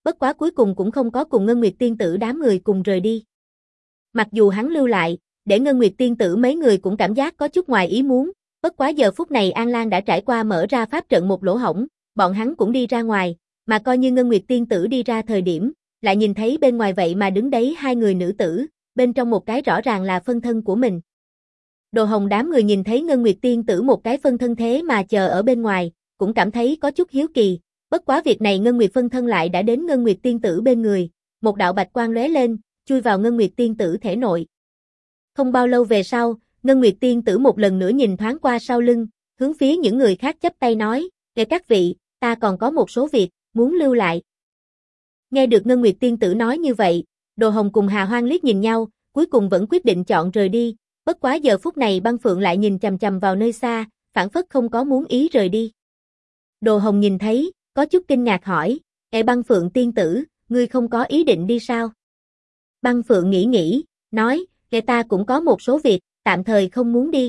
bất quá cuối cùng cũng không có cùng Ngân Nguyệt tiên tử đám người cùng rời đi. Mặc dù hắn lưu lại, để Ngân Nguyệt tiên tử mấy người cũng cảm giác có chút ngoài ý muốn, bất quá giờ phút này An Lan đã trải qua mở ra pháp trận một lỗ hổng, bọn hắn cũng đi ra ngoài, mà coi như Ngân Nguyệt tiên tử đi ra thời điểm, lại nhìn thấy bên ngoài vậy mà đứng đấy hai người nữ tử, bên trong một cái rõ ràng là phân thân của mình. Đồ Hồng đám người nhìn thấy Ngân Nguyệt tiên tử một cái phân thân thế mà chờ ở bên ngoài, cũng cảm thấy có chút hiếu kỳ, bất quá việc này Ngân Nguyệt phân thân lại đã đến Ngân Nguyệt tiên tử bên người, một đạo bạch quang lóe lên, chui vào Ngân Nguyệt tiên tử thể nội. Không bao lâu về sau, Ngân Nguyệt tiên tử một lần nữa nhìn thoáng qua sau lưng, hướng phía những người khác chắp tay nói, để các vị, ta còn có một số việc, muốn lưu lại. Nghe được Ngân Nguyệt tiên tử nói như vậy, Đồ Hồng cùng Hà Hoang liếc nhìn nhau, cuối cùng vẫn quyết định chọn rời đi, bất quá giờ phút này Băng Phượng lại nhìn chằm chằm vào nơi xa, phảng phất không có muốn ý rời đi. Đồ Hồng nhìn thấy, có chút kinh ngạc hỏi, Băng Phượng tiên tử, ngươi không có ý định đi sao? Băng Phượng nghĩ, nói, ta cũng có một số việc, tạm thời không muốn đi.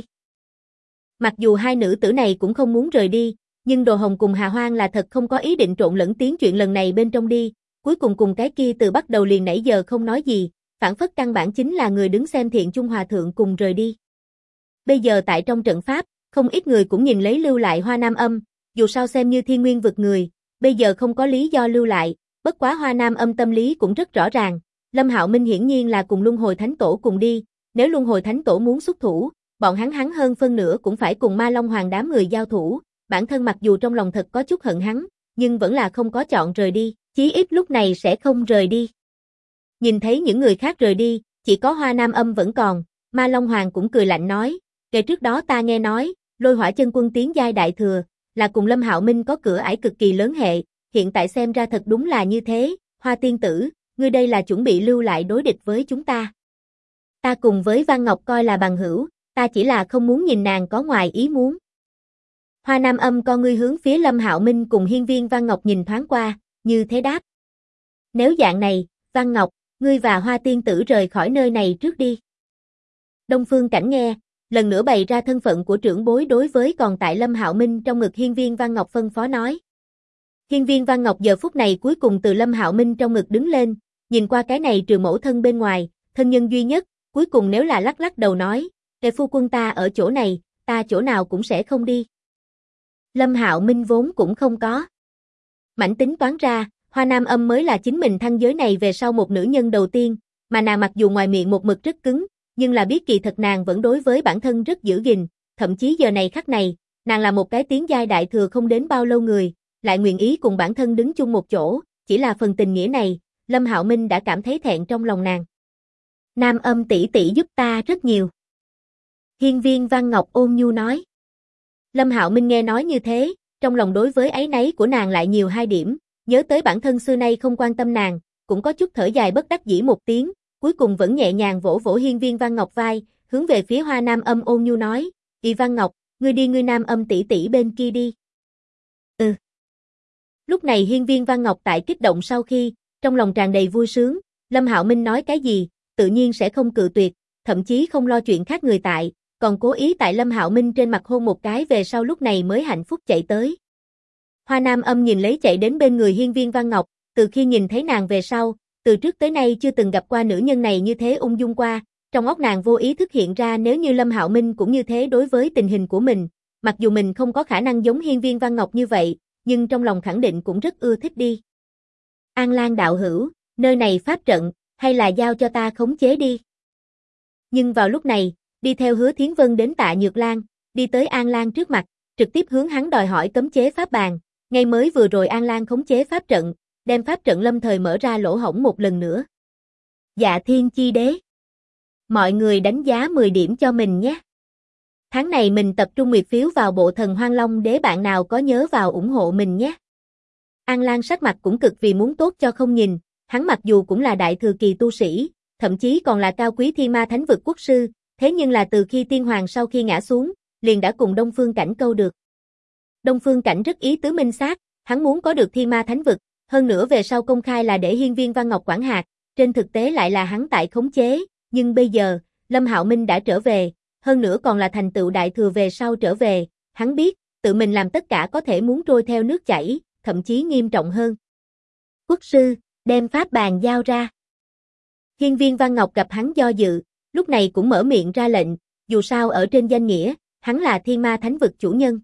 Mặc dù hai nữ tử này cũng không muốn rời đi, nhưng Đồ Hồng cùng Hà Hoang là thật không có ý định trộn lẫn tiếng chuyện lần này bên trong đi, cuối cùng cái kia từ bắt đầu liền nãy giờ không nói gì, phản phất căn bản chính là người đứng xem Thiện Trung Hòa Thượng cùng rời đi. Bây giờ tại trong trận pháp, không ít người cũng nhìn lấy lưu lại Hoa Nam Âm, dù sao xem như thiên nguyên vực người, bây giờ không có lý do lưu lại, bất quá Hoa Nam Âm tâm lý cũng rất rõ ràng, Lâm Hạo Minh hiển nhiên là cùng Luân Hồi Thánh Tổ cùng đi, nếu Luân Hồi Thánh Tổ muốn xuất thủ, bọn hắn hơn phân nửa cũng phải cùng Ma Long Hoàng đám người giao thủ, bản thân mặc dù trong lòng thật có chút hận hắn, nhưng vẫn là không có chọn rời đi, chí ít lúc này sẽ không rời đi. Nhìn thấy những người khác rời đi, chỉ có Hoa Nam Âm vẫn còn, Ma Long Hoàng cũng cười lạnh nói, kể trước đó ta nghe nói, Lôi Hỏa Chân Quân tiến giai đại thừa, là cùng Lâm Hạo Minh có cửa ải cực kỳ lớn hệ, hiện tại xem ra thật đúng là như thế, Hoa tiên tử, ngươi đây là chuẩn bị lưu lại đối địch với chúng ta. Ta cùng với Văn Ngọc coi là bằng hữu, ta chỉ là không muốn nhìn nàng có ngoài ý muốn. Hoa Nam Âm con ngươi hướng phía Lâm Hạo Minh cùng hiên viên Văn Ngọc nhìn thoáng qua, như thế đáp. Nếu dạng này, Văn Ngọc, ngươi và Hoa tiên tử rời khỏi nơi này trước đi. Đông Phương Cảnh nghe, lần nữa bày ra thân phận của trưởng bối đối với còn tại Lâm Hạo Minh trong ngực hiên viên Văn Ngọc phân phó nói. Hiên viên Văn Ngọc giờ phút này cuối cùng từ Lâm Hạo Minh trong ngực đứng lên, nhìn qua cái này trừ mẫu thân bên ngoài, thân nhân duy nhất, cuối cùng nếu là lắc đầu nói, phu quân ta ở chỗ này, ta chỗ nào cũng sẽ không đi. Lâm Hạo Minh vốn cũng không có mảnh tính toán ra, Hoa Nam Âm mới là chính mình thăng giới này về sau một nữ nhân đầu tiên, mà nàng mặc dù ngoài miệng một mực rất cứng, nhưng là biết kỳ thật nàng vẫn đối với bản thân rất giữ gìn, thậm chí giờ này khắc này, nàng là một cái tiến giai đại thừa không đến bao lâu người, lại nguyện ý cùng bản thân đứng chung một chỗ, chỉ là phần tình nghĩa này, Lâm Hạo Minh đã cảm thấy thẹn trong lòng nàng. Nam Âm tỷ tỷ giúp ta rất nhiều. Hiên viên Văn Ngọc ôn nhu nói. Lâm Hạo Minh nghe nói như thế, trong lòng đối với áy náy của nàng lại nhiều hai điểm, nhớ tới bản thân xưa nay không quan tâm nàng, cũng có chút thở dài bất đắc dĩ một tiếng, cuối cùng vẫn nhẹ nhàng vỗ vỗ hiên viên Văn Ngọc vai, hướng về phía Hoa Nam Âm ôn nhu nói, Văn Ngọc, ngươi đi ngươi Nam Âm tỷ tỷ bên kia đi. Ừ. Lúc này hiên viên Văn Ngọc tại kích động sau khi, trong lòng tràn đầy vui sướng, Lâm Hạo Minh nói cái gì, tự nhiên sẽ không cự tuyệt, thậm chí không lo chuyện khác người tại, còn cố ý tại Lâm Hạo Minh trên mặt hôn một cái về sau lúc này mới hạnh phúc chạy tới. Hoa Nam Âm nhìn lấy chạy đến bên người hiên viên Văn Ngọc, từ khi nhìn thấy nàng về sau, từ trước tới nay chưa từng gặp qua nữ nhân này như thế ung dung qua, trong óc nàng vô ý thức hiện ra nếu như Lâm Hạo Minh cũng như thế đối với tình hình của mình, mặc dù mình không có khả năng giống hiên viên Văn Ngọc như vậy, nhưng trong lòng khẳng định cũng rất ưa thích đi. An Lan đạo hữu, nơi này pháp trận, hay là giao cho ta khống chế đi. Nhưng vào lúc này, đi theo Hứa Thiến Vân đến Tạ Nhược Lan, đi tới An Lan trước mặt, trực tiếp hướng hắn đòi hỏi cấm chế pháp bàn, ngay mới vừa rồi An Lan khống chế pháp trận, đem pháp trận lâm thời mở ra lỗ hổng một lần nữa. Dạ Thiên Chi Đế. Mọi người đánh giá 10 điểm cho mình nhé. Tháng này mình tập trung nguyệt phiếu vào bộ thần Hoang Long Đế, bạn nào có nhớ vào ủng hộ mình nhé. An Lan sắc mặt cũng cực vì muốn tốt cho không nhìn, hắn mặc dù cũng là đại thừa kỳ tu sĩ, thậm chí còn là cao quý thiên ma thánh vực quốc sư, thế nhưng là từ khi tiên hoàng sau khi ngã xuống, liền đã cùng Đông Phương Cảnh câu được. Đông Phương Cảnh rất ý tứ minh xác, hắn muốn có được thiên ma thánh vực, hơn nữa về sau công khai là để hiên viên Văn Ngọc quản hạt, trên thực tế lại là hắn tại khống chế, nhưng bây giờ, Lâm Hạo Minh đã trở về, hơn nữa còn là thành tựu đại thừa về sau trở về, hắn biết, tự mình làm tất cả có thể muốn trôi theo nước chảy, thậm chí nghiêm trọng hơn. Quốc sư, đem pháp bàn giao ra. Hiên viên Văn Ngọc gặp hắn do dự, lúc này cũng mở miệng ra lệnh, dù sao ở trên danh nghĩa, hắn là Thiên Ma Thánh Vực chủ nhân.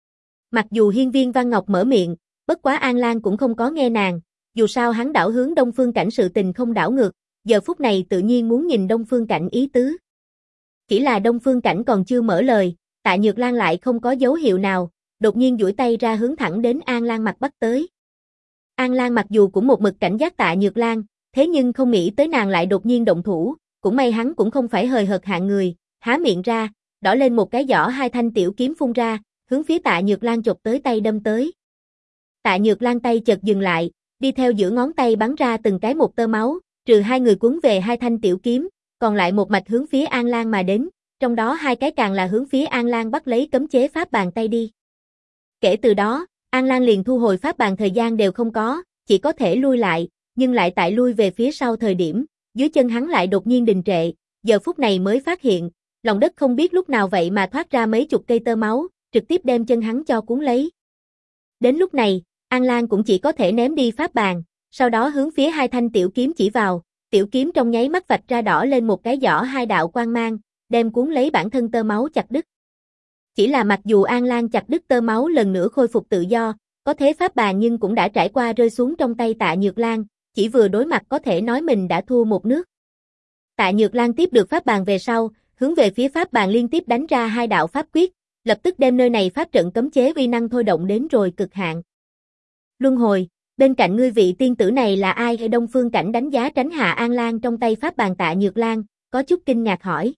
Mặc dù hiên viên Văn Ngọc mở miệng, bất quá An Lan cũng không có nghe nàng, dù sao hắn đảo hướng Đông Phương Cảnh sự tình không đảo ngược, giờ phút này tự nhiên muốn nhìn Đông Phương Cảnh ý tứ. Chỉ là Đông Phương Cảnh còn chưa mở lời, Tạ Nhược Lan lại không có dấu hiệu nào, đột nhiên duỗi tay ra hướng thẳng đến An Lan mặt bắt tới. An Lan mặc dù cũng một mực cảnh giác Tạ Nhược Lan, thế nhưng không nghĩ tới nàng lại đột nhiên động thủ, cũng may hắn cũng không phải hời hợt hạng người, há miệng ra, đỏ lên một cái giỏ hai thanh tiểu kiếm phun ra, hướng phía Tạ Nhược Lan chộp tới tay đâm tới. Tạ Nhược Lan tay chợt dừng lại, đi theo giữa ngón tay bắn ra từng cái một tơ máu, trừ hai người cuốn về hai thanh tiểu kiếm, còn lại một mạch hướng phía An Lan mà đến, trong đó hai cái càng là hướng phía An Lan bắt lấy cấm chế pháp bàn tay đi. Kể từ đó, An Lan liền thu hồi pháp bàn thời gian đều không có, chỉ có thể lui lại, nhưng lại tại lui về phía sau thời điểm, dưới chân hắn lại đột nhiên đình trệ, giờ phút này mới phát hiện, lòng đất không biết lúc nào vậy mà thoát ra mấy chục cây tơ máu, trực tiếp đem chân hắn cho cuốn lấy. Đến lúc này, An Lan cũng chỉ có thể ném đi pháp bàn, sau đó hướng phía hai thanh tiểu kiếm chỉ vào, tiểu kiếm trong nháy mắt vạch ra đỏ lên một cái giỏ hai đạo quang mang, đem cuốn lấy bản thân tơ máu chặt đứt. Chỉ là mặc dù An Lan chặt đứt tơ máu lần nữa khôi phục tự do, có thế pháp bàn nhưng cũng đã trải qua rơi xuống trong tay Tạ Nhược Lan, chỉ vừa đối mặt có thể nói mình đã thua một nước. Tạ Nhược Lan tiếp được pháp bàn về sau, hướng về phía pháp bàn liên tiếp đánh ra hai đạo pháp quyết, lập tức đem nơi này pháp trận cấm chế uy năng thôi động đến rồi cực hạn. Luân hồi, bên cạnh ngươi vị tiên tử này là ai? Đông Phương Cảnh đánh giá tránh hạ An Lan trong tay pháp bàn Tạ Nhược Lan, có chút kinh ngạc hỏi.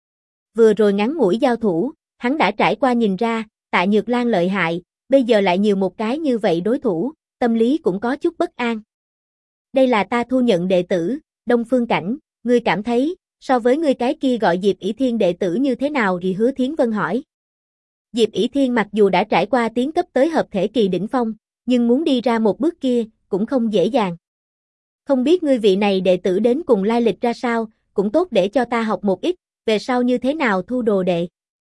Vừa rồi ngắn ngủi giao thủ, hắn đã trải qua nhìn ra, Tạ Nhược Lan lợi hại, bây giờ lại nhiều một cái như vậy đối thủ, tâm lý cũng có chút bất an. Đây là ta thu nhận đệ tử, Đông Phương Cảnh, ngươi cảm thấy, so với ngươi cái kia gọi Diệp ỷ Thiên đệ tử như thế nào? Hứa Thiến Vân hỏi. Diệp ỷ Thiên mặc dù đã trải qua tiến cấp tới hợp thể kỳ đỉnh phong, nhưng muốn đi ra một bước kia, cũng không dễ dàng. Không biết ngươi vị này đệ tử đến cùng lai lịch ra sao, cũng tốt để cho ta học một ít, về sau như thế nào thu đồ đệ.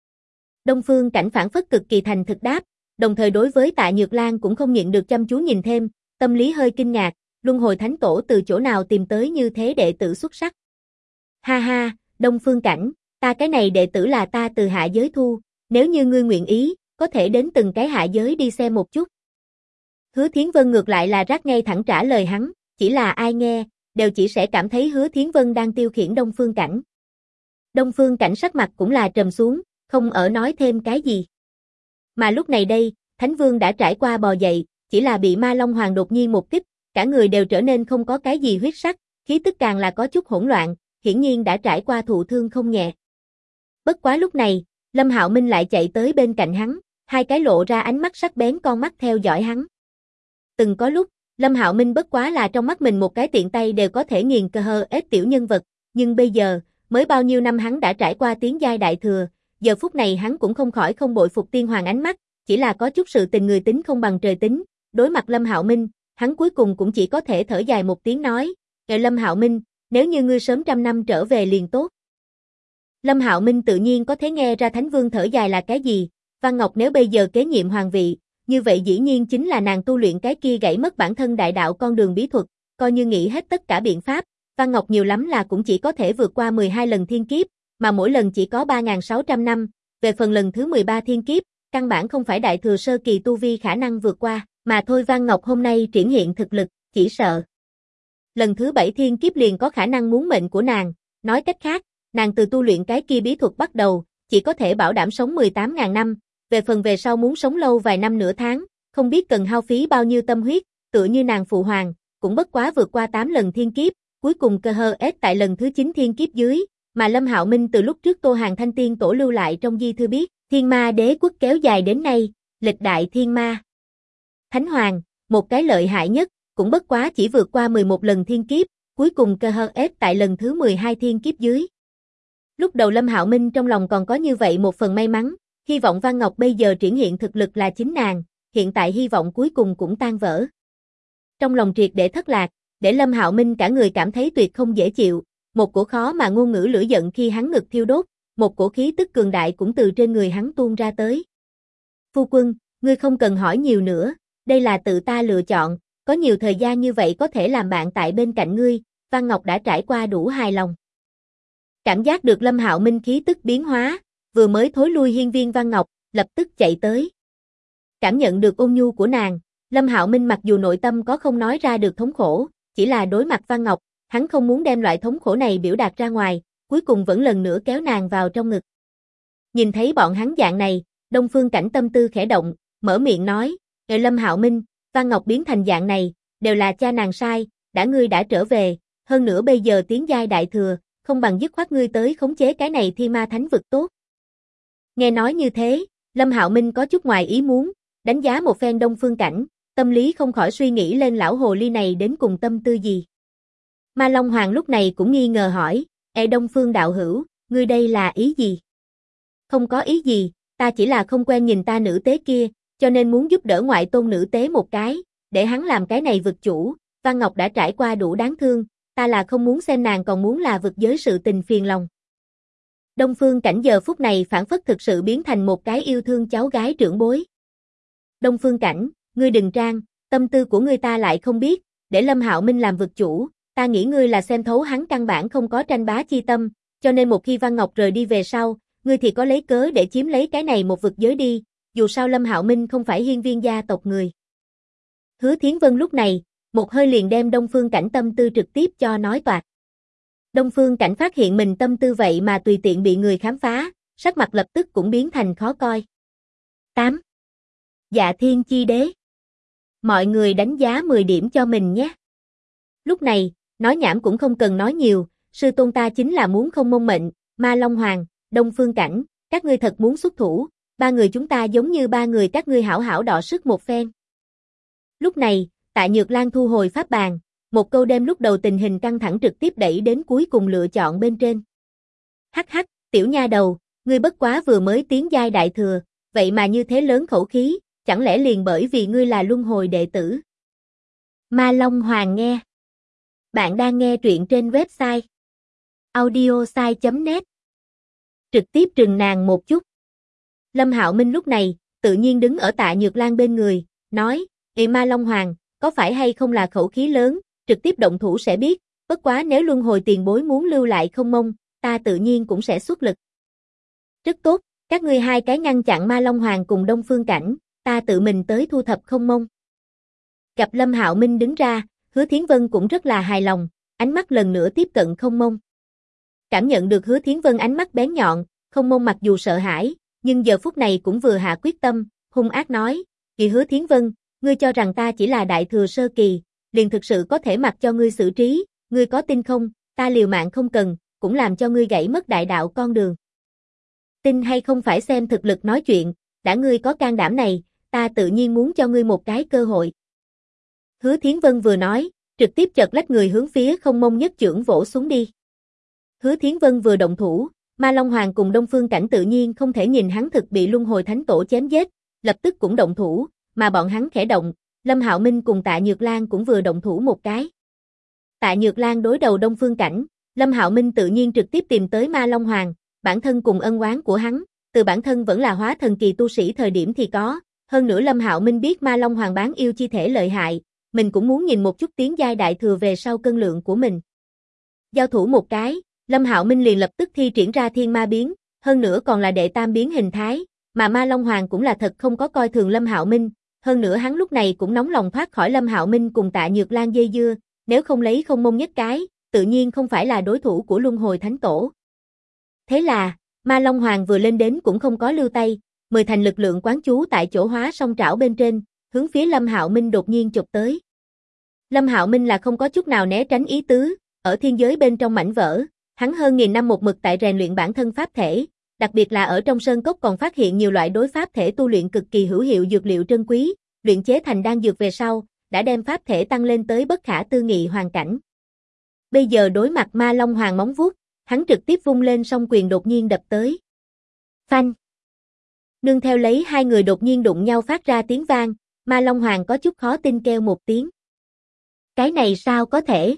Đông Phương Cảnh phản phất cực kỳ thành thực đáp, đồng thời đối với Tạ Nhược Lan cũng không nhịn được chăm chú nhìn thêm, tâm lý hơi kinh ngạc, Luân Hồi Thánh Tổ từ chỗ nào tìm tới như thế đệ tử xuất sắc. Ha ha, Đông Phương Cảnh, ta cái này đệ tử là ta từ hạ giới thu, nếu như ngươi nguyện ý, có thể đến từng cái hạ giới đi xem một chút. Hứa Thiến Vân ngược lại là rát ngay thẳng trả lời hắn, chỉ là ai nghe, đều chỉ sẽ cảm thấy Hứa Thiến Vân đang tiêu khiển Đông Phương Cảnh. Đông Phương Cảnh sắc mặt cũng là trầm xuống, không ở nói thêm cái gì. Mà lúc này đây, Thánh Vương đã trải qua bò dậy, chỉ là bị Ma Long Hoàng đột nhiên một kích, cả người đều trở nên không có cái gì huyết sắc, khí tức càng là có chút hỗn loạn, hiển nhiên đã trải qua thụ thương không nhẹ. Bất quá lúc này, Lâm Hạo Minh lại chạy tới bên cạnh hắn, hai cái lộ ra ánh mắt sắc bén con mắt theo dõi hắn. Từng có lúc, Lâm Hạo Minh bất quá là trong mắt mình một cái tiện tay đều có thể nghiền ết tiểu nhân vật, nhưng bây giờ, mới bao nhiêu năm hắn đã trải qua tiến giai đại thừa, giờ phút này hắn cũng không khỏi không bội phục tiên hoàng ánh mắt, chỉ là có chút sự tình người tính không bằng trời tính, đối mặt Lâm Hạo Minh, hắn cuối cùng cũng chỉ có thể thở dài một tiếng nói, Lâm Hạo Minh, nếu như ngươi sớm 100 năm trở về liền tốt. Lâm Hạo Minh tự nhiên có thể nghe ra Thánh Vương thở dài là cái gì, Văn Ngọc nếu bây giờ kế nhiệm hoàng vị, như vậy dĩ nhiên chính là nàng tu luyện cái kia gãy mất bản thân đại đạo con đường bí thuật, coi như nghĩ hết tất cả biện pháp, Văn Ngọc nhiều lắm là cũng chỉ có thể vượt qua 12 lần thiên kiếp, mà mỗi lần chỉ có 3.600 năm, về phần lần thứ 13 thiên kiếp, căn bản không phải đại thừa sơ kỳ tu vi khả năng vượt qua, mà thôi Văn Ngọc hôm nay triển hiện thực lực, chỉ sợ. Lần thứ 7 thiên kiếp liền có khả năng muốn mệnh của nàng, nói cách khác, nàng từ tu luyện cái kia bí thuật bắt đầu, chỉ có thể bảo đảm sống 18.000 năm, về phần về sau muốn sống lâu vài năm nửa tháng, không biết cần hao phí bao nhiêu tâm huyết, tựa như nàng phụ hoàng, cũng bất quá vượt qua 8 lần thiên kiếp, cuối cùng ết tại lần thứ 9 thiên kiếp dưới, mà Lâm Hạo Minh từ lúc trước Tô Hàng Thanh Tiên Tổ lưu lại trong di thư biết, Thiên Ma Đế quốc kéo dài đến nay, lịch đại thiên ma. Thánh Hoàng, một cái lợi hại nhất, cũng bất quá chỉ vượt qua 11 lần thiên kiếp, cuối cùng ết tại lần thứ 12 thiên kiếp dưới. Lúc đầu Lâm Hạo Minh trong lòng còn có như vậy một phần may mắn, hy vọng Văn Ngọc bây giờ triển hiện thực lực là chính nàng, hiện tại hy vọng cuối cùng cũng tan vỡ. Trong lòng triệt để thất lạc, để Lâm Hạo Minh cả người cảm thấy tuyệt không dễ chịu, một cổ khó mà ngôn ngữ lửa giận khi hắn ngực thiêu đốt, một cổ khí tức cường đại cũng từ trên người hắn tuôn ra tới. Phu quân, ngươi không cần hỏi nhiều nữa, đây là tự ta lựa chọn, có nhiều thời gian như vậy có thể làm bạn tại bên cạnh ngươi, Văn Ngọc đã trải qua đủ hài lòng. Cảm giác được Lâm Hạo Minh khí tức biến hóa, vừa mới thối lui hiên viên Văn Ngọc, lập tức chạy tới. Cảm nhận được ôn nhu của nàng, Lâm Hạo Minh mặc dù nội tâm có không nói ra được thống khổ, chỉ là đối mặt Văn Ngọc, hắn không muốn đem loại thống khổ này biểu đạt ra ngoài, cuối cùng vẫn lần nữa kéo nàng vào trong ngực. Nhìn thấy bọn hắn dạng này, Đông Phương Cảnh tâm tư khẽ động, mở miệng nói, Lâm Hạo Minh, Văn Ngọc biến thành dạng này, đều là cha nàng sai, ngươi đã trở về, hơn nữa bây giờ tiến giai đại thừa, không bằng dứt khoát ngươi tới khống chế cái này Thi Ma Thánh vực tốt. Nghe nói như thế, Lâm Hạo Minh có chút ngoài ý muốn, đánh giá một phen Đông Phương Cảnh, tâm lý không khỏi suy nghĩ lên lão hồ ly này đến cùng tâm tư gì. Ma Long Hoàng lúc này cũng nghi ngờ hỏi, Đông Phương đạo hữu, ngươi đây là ý gì? Không có ý gì, ta chỉ là không quen nhìn ta nữ tế kia, cho nên muốn giúp đỡ ngoại tôn nữ tế một cái, để hắn làm cái này vực chủ, Văn Ngọc đã trải qua đủ đáng thương, ta là không muốn xem nàng còn muốn là vực giới sự tình phiền lòng. Đông Phương Cảnh giờ phút này phản phất thực sự biến thành một cái yêu thương cháu gái trưởng bối. Đông Phương Cảnh, ngươi đừng trang, tâm tư của ngươi ta lại không biết, để Lâm Hạo Minh làm vực chủ, ta nghĩ ngươi là xem thấu hắn căn bản không có tranh bá chi tâm, cho nên một khi Văn Ngọc rời đi về sau, ngươi thì có lấy cớ để chiếm lấy cái này một vực giới đi, dù sao Lâm Hạo Minh không phải hiên viên gia tộc người. Hứa Thiến Vân lúc này, một hơi liền đem Đông Phương Cảnh tâm tư trực tiếp cho nói toạc. Đông Phương Cảnh phát hiện mình tâm tư vậy mà tùy tiện bị người khám phá, sắc mặt lập tức cũng biến thành khó coi. 8. Dạ Thiên Chi Đế. Mọi người đánh giá 10 điểm cho mình nhé. Lúc này, nói nhảm cũng không cần nói nhiều, sư tôn ta chính là muốn không môn mệnh, Ma Long Hoàng, Đông Phương Cảnh, các ngươi thật muốn xuất thủ, ba người chúng ta giống như ba người các ngươi hảo hảo đọ sức một phen. Lúc này, Tạ Nhược Lan thu hồi pháp bàn, một câu đem lúc đầu tình hình căng thẳng trực tiếp đẩy đến cuối cùng lựa chọn bên trên. Hắc hắc, tiểu nha đầu, ngươi bất quá vừa mới tiến giai đại thừa, vậy mà như thế lớn khẩu khí, chẳng lẽ liền bởi vì ngươi là luân hồi đệ tử? Ma Long Hoàng nghe. Bạn đang nghe truyện trên website audiosai.net. Trực tiếp trừng nàng một chút. Lâm Hạo Minh lúc này, tự nhiên đứng ở Tạ Nhược Lan bên người, nói, Ma Long Hoàng, có phải hay không là khẩu khí lớn, trực tiếp động thủ sẽ biết, bất quá nếu luân hồi tiền bối muốn lưu lại không mông, ta tự nhiên cũng sẽ xuất lực. Rất tốt, các ngươi hai cái ngăn chặn Ma Long Hoàng cùng Đông Phương Cảnh, ta tự mình tới thu thập không mông. Gặp Lâm Hạo Minh đứng ra, Hứa Thiến Vân cũng rất là hài lòng, ánh mắt lần nữa tiếp cận không mông. Cảm nhận được Hứa Thiến Vân ánh mắt bén nhọn, không mông mặc dù sợ hãi, nhưng giờ phút này cũng vừa hạ quyết tâm, hung ác nói, Kỳ Hứa Thiến Vân, ngươi cho rằng ta chỉ là đại thừa sơ kỳ, liền thực sự có thể mặc cho ngươi xử trí, ngươi có tin không, ta liều mạng không cần, cũng làm cho ngươi gãy mất đại đạo con đường. Tin hay không phải xem thực lực nói chuyện, đã ngươi có can đảm này, ta tự nhiên muốn cho ngươi một cái cơ hội. Hứa Thiến Vân vừa nói, trực tiếp chợt lách người hướng phía không mông nhất chưởng vỗ xuống đi. Hứa Thiến Vân vừa động thủ, Ma Long Hoàng cùng Đông Phương Cảnh tự nhiên không thể nhìn hắn thực bị luân hồi thánh tổ chém giết, lập tức cũng động thủ, mà bọn hắn khẽ động, Lâm Hạo Minh cùng Tạ Nhược Lan cũng vừa động thủ một cái. Tạ Nhược Lan đối đầu Đông Phương Cảnh, Lâm Hạo Minh tự nhiên trực tiếp tìm tới Ma Long Hoàng, bản thân cùng ân oán của hắn, từ bản thân vẫn là hóa thần kỳ tu sĩ thời điểm thì có, hơn nữa Lâm Hạo Minh biết Ma Long Hoàng bán yêu chi thể lợi hại, mình cũng muốn nhìn một chút tiến giai đại thừa về sau cân lượng của mình. Giao thủ một cái, Lâm Hạo Minh liền lập tức thi triển ra thiên ma biến, hơn nữa còn là đệ tam biến hình thái, mà Ma Long Hoàng cũng là thật không có coi thường Lâm Hạo Minh, hơn nữa hắn lúc này cũng nóng lòng thoát khỏi Lâm Hạo Minh cùng Tạ Nhược Lan dây dưa, nếu không lấy không mông nhất cái, tự nhiên không phải là đối thủ của Luân Hồi Thánh Tổ. Thế là, Ma Long Hoàng vừa lên đến cũng không có lưu tay, 10 thành lực lượng quán chú tại chỗ hóa song trảo bên trên, hướng phía Lâm Hạo Minh đột nhiên chụp tới. Lâm Hạo Minh là không có chút nào né tránh ý tứ, ở thiên giới bên trong mảnh vỡ, hắn hơn nghìn năm một mực tại rèn luyện bản thân pháp thể, đặc biệt là ở trong sơn cốc còn phát hiện nhiều loại đối pháp thể tu luyện cực kỳ hữu hiệu dược liệu trân quý, luyện chế thành đan dược về sau, đã đem pháp thể tăng lên tới bất khả tư nghị hoàn cảnh. Bây giờ đối mặt Ma Long Hoàng móng vuốt, hắn trực tiếp vung lên song quyền đột nhiên đập tới. Phanh! Nương theo lấy hai người đột nhiên đụng nhau phát ra tiếng vang, Ma Long Hoàng có chút khó tin kêu một tiếng. Cái này sao có thể?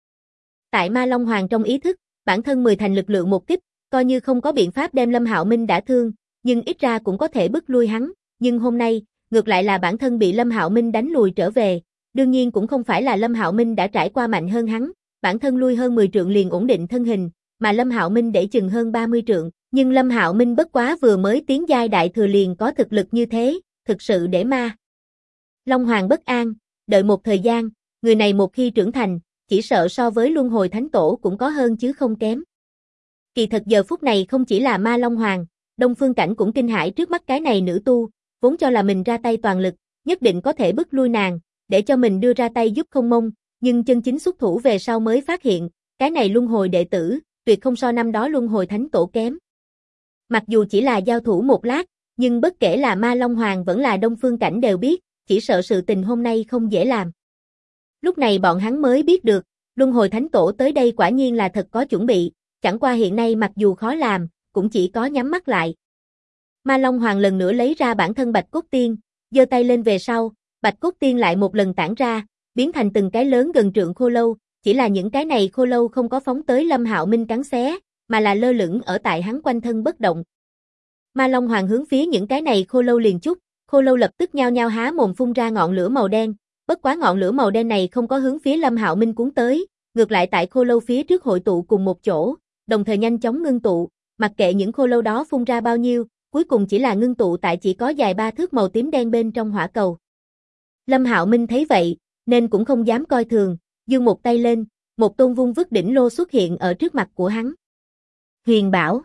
Tại Ma Long Hoàng trong ý thức, bản thân 10 thành lực lượng một kích, coi như không có biện pháp đem Lâm Hạo Minh đả thương, nhưng ít ra cũng có thể bức lui hắn, nhưng hôm nay, ngược lại là bản thân bị Lâm Hạo Minh đánh lùi trở về, Đương nhiên cũng không phải là Lâm Hạo Minh đã trải qua mạnh hơn hắn, bản thân lui hơn 10 trượng liền ổn định thân hình, mà Lâm Hạo Minh để chừng hơn 30 trượng, nhưng Lâm Hạo Minh bất quá vừa mới tiến giai đại thừa liền có thực lực như thế, thực sự để Ma Long Hoàng bất an, đợi một thời gian, người này một khi trưởng thành, chỉ sợ so với Luân Hồi Thánh Tổ cũng có hơn chứ không kém. Kỳ thật giờ phút này không chỉ là Ma Long Hoàng, Đông Phương Cảnh cũng kinh hãi trước mắt cái này nữ tu, vốn cho là mình ra tay toàn lực, nhất định có thể bức lui nàng, để cho mình đưa ra tay giúp Không Mông, nhưng chân chính xuất thủ về sau mới phát hiện, cái này Luân Hồi đệ tử, tuyệt không so năm đó Luân Hồi Thánh Tổ kém. Mặc dù chỉ là giao thủ một lát, nhưng bất kể là Ma Long Hoàng vẫn là Đông Phương Cảnh đều biết, chỉ sợ sự tình hôm nay không dễ làm. Lúc này bọn hắn mới biết được, Luân Hồi Thánh Tổ tới đây quả nhiên là thật có chuẩn bị, chẳng qua hiện nay mặc dù khó làm, cũng chỉ có nhắm mắt lại. Ma Long Hoàng lần nữa lấy ra bản thân Bạch Cốt Tiên, giơ tay lên về sau, Bạch Cốt Tiên lại một lần tản ra, biến thành từng cái lớn gần trượng khô lâu, chỉ là những cái này khô lâu không có phóng tới Lâm Hạo Minh cắn xé, mà là lơ lửng ở tại hắn quanh thân bất động. Ma Long Hoàng hướng phía những cái này khô lâu liền chút, khô lâu lập tức nhao nhao há mồm phun ra ngọn lửa màu đen, bất quá ngọn lửa màu đen này không có hướng phía Lâm Hạo Minh cuốn tới, ngược lại tại khô lâu phía trước hội tụ cùng một chỗ, đồng thời nhanh chóng ngưng tụ, mặc kệ những khô lâu đó phun ra bao nhiêu, cuối cùng chỉ là ngưng tụ tại chỉ có dài 3 thước màu tím đen bên trong hỏa cầu. Lâm Hạo Minh thấy vậy, nên cũng không dám coi thường, giương một tay lên, một tôn vung vức đỉnh lô xuất hiện ở trước mặt của hắn. Huyền Bảo.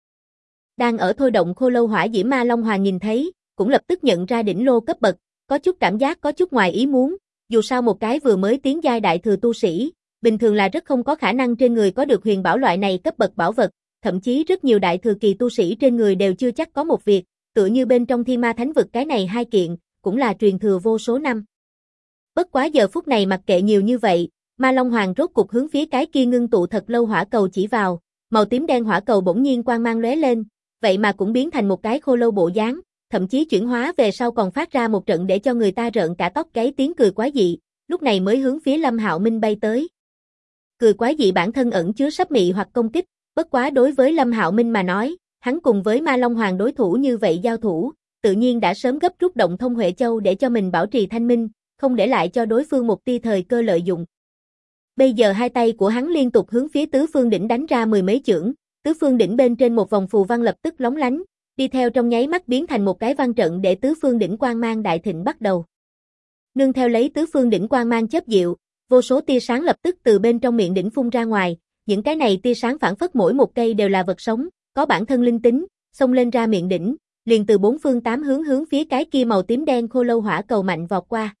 Đang ở thôi động khô lâu hỏa diễm Ma Long Hoàng nhìn thấy, cũng lập tức nhận ra đỉnh lô cấp bậc, có chút cảm giác có chút ngoài ý muốn, dù sao một cái vừa mới tiến giai đại thừa tu sĩ, bình thường là rất không có khả năng trên người có được huyền bảo loại này cấp bậc bảo vật, thậm chí rất nhiều đại thừa kỳ tu sĩ trên người đều chưa chắc có một việc, tựa như bên trong Thiên Ma Thánh Vực cái này hai kiện, cũng là truyền thừa vô số năm. Bất quá giờ phút này mặc kệ nhiều như vậy, Ma Long Hoàng rốt cục hướng phía cái kia ngưng tụ thật lâu hỏa cầu chỉ vào, màu tím đen hỏa cầu bỗng nhiên quang mang lóe lên, vậy mà cũng biến thành một cái khô lâu bộ dáng, thậm chí chuyển hóa về sau còn phát ra một trận để cho người ta rợn cả tóc gáy tiếng cười quái dị, lúc này mới hướng phía Lâm Hạo Minh bay tới. Cười quái dị bản thân ẩn chứa sắp mị hoặc công kích, bất quá đối với Lâm Hạo Minh mà nói, hắn cùng với Ma Long Hoàng đối thủ như vậy giao thủ, tự nhiên đã sớm gấp rút động Thông Huệ Châu để cho mình bảo trì thanh minh, không để lại cho đối phương một tia thời cơ lợi dụng. Bây giờ hai tay của hắn liên tục hướng phía tứ phương đỉnh đánh ra mười mấy chưởng, tứ phương đỉnh bên trên một vòng phù văn lập tức lóng lánh, đi theo trong nháy mắt biến thành một cái văn trận để tứ phương đỉnh quang mang đại thịnh bắt đầu. Nương theo lấy tứ phương đỉnh quang mang chớp diệu, vô số tia sáng lập tức từ bên trong miệng đỉnh phun ra ngoài, những cái này tia sáng phản phất mỗi một cây đều là vật sống, có bản thân linh tính, xông lên ra miệng đỉnh, liền từ bốn phương tám hướng hướng phía cái kia màu tím đen khô lâu hỏa cầu mạnh vọt qua.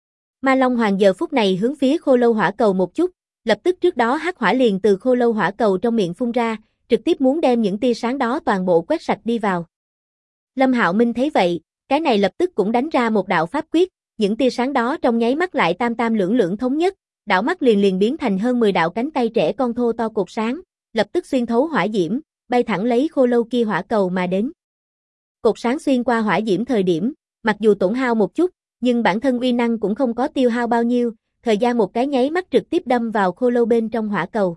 Ma Long Hoàng giờ phút này hướng phía khô lâu hỏa cầu một chút, lập tức trước đó hắc hỏa liền từ khô lâu hỏa cầu trong miệng phun ra, trực tiếp muốn đem những tia sáng đó toàn bộ quét sạch đi vào. Lâm Hạo Minh thấy vậy, cái này lập tức cũng đánh ra một đạo pháp quyết, những tia sáng đó trong nháy mắt lại tam tam lưỡng lưỡng thống nhất, đảo mắt liền biến thành hơn 10 đạo cánh tay trẻ con thô to cột sáng, lập tức xuyên thấu hỏa diễm, bay thẳng lấy khô lâu kia hỏa cầu mà đến. Cột sáng xuyên qua hỏa diễm thời điểm, mặc dù tổn hao một chút, nhưng bản thân uy năng cũng không có tiêu hao bao nhiêu, thời gian một cái nháy mắt trực tiếp đâm vào khô lâu bên trong hỏa cầu.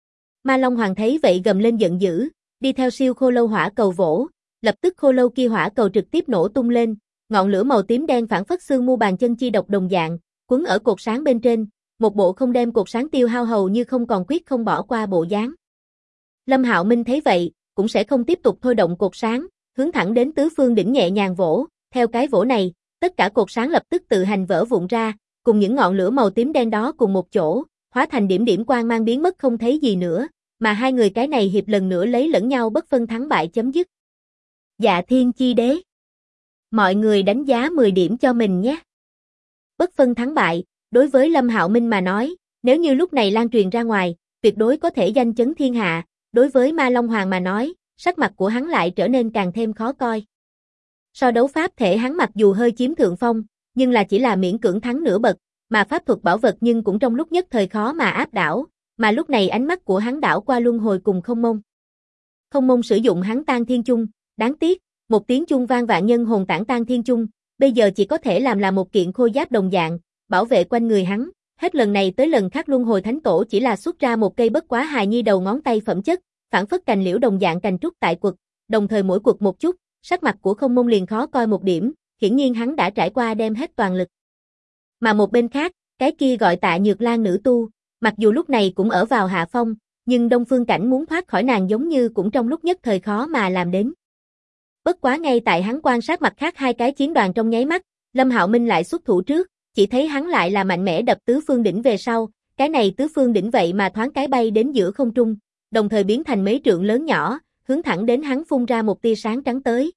Ma Long Hoàng thấy vậy gầm lên giận dữ, đi theo siêu khô lâu hỏa cầu vỗ, lập tức khô lâu kia hỏa cầu trực tiếp nổ tung lên, ngọn lửa màu tím đen phản phất xương mu bàn chân chi độc đồng dạng, quấn ở cột sáng bên trên, một bộ không đem cột sáng tiêu hao hầu như không còn quyết không bỏ qua bộ dáng. Lâm Hạo Minh thấy vậy, cũng sẽ không tiếp tục thôi động cột sáng, hướng thẳng đến tứ phương đỉnh nhẹ nhàng vỗ, theo cái vỗ này, tất cả cột sáng lập tức tự hành vỡ vụn ra, cùng những ngọn lửa màu tím đen đó cùng một chỗ, hóa thành điểm điểm quang mang biến mất không thấy gì nữa, mà hai người cái này hiệp lần nữa lấy lẫn nhau bất phân thắng bại chấm dứt. Dạ Thiên Chi Đế. Mọi người đánh giá 10 điểm cho mình nhé. Bất phân thắng bại, đối với Lâm Hạo Minh mà nói, nếu như lúc này lan truyền ra ngoài, tuyệt đối có thể danh chấn thiên hạ, đối với Ma Long Hoàng mà nói, sắc mặt của hắn lại trở nên càng thêm khó coi. So đấu pháp thể hắn mặc dù hơi chiếm thượng phong, nhưng là chỉ là miễn cưỡng thắng nửa bậc, mà pháp thuật bảo vật nhưng cũng trong lúc nhất thời khó mà áp đảo, mà lúc này ánh mắt của hắn đảo qua Luân Hồi cùng Không Mông. Không Mông sử dụng hắn Tang Thiên Chung, đáng tiếc, một tiếng chuông vang vạn nhân hồn tản Tang Thiên Chung, bây giờ chỉ có thể làm là một kiện khôi giáp đồng dạng, bảo vệ quanh người hắn, hết lần này tới lần khác Luân Hồi Thánh Tổ chỉ là xuất ra một cây bất quá hài nhi đầu ngón tay phẩm chất, phản phất cành liễu đồng dạng cành trúc tại quật, đồng thời mỗi quật một chút, sắc mặt của Không Mông liền khó coi một điểm, hiển nhiên hắn đã trải qua đem hết toàn lực. Mà một bên khác, Cái kia gọi Tạ Nhược Lan nữ tu, mặc dù lúc này cũng ở vào hạ phong, nhưng Đông Phương Cảnh muốn thoát khỏi nàng giống như cũng trong lúc nhất thời khó mà làm đến. Bất quá ngay tại hắn quan sát mặt khác hai cái chiến đoàn trong nháy mắt, Lâm Hạo Minh lại xuất thủ trước, chỉ thấy hắn lại là mạnh mẽ đập tứ phương đỉnh về sau, cái này tứ phương đỉnh vậy mà thoáng cái bay đến giữa không trung, đồng thời biến thành mấy trượng lớn nhỏ, hướng thẳng đến hắn phun ra một tia sáng trắng tới.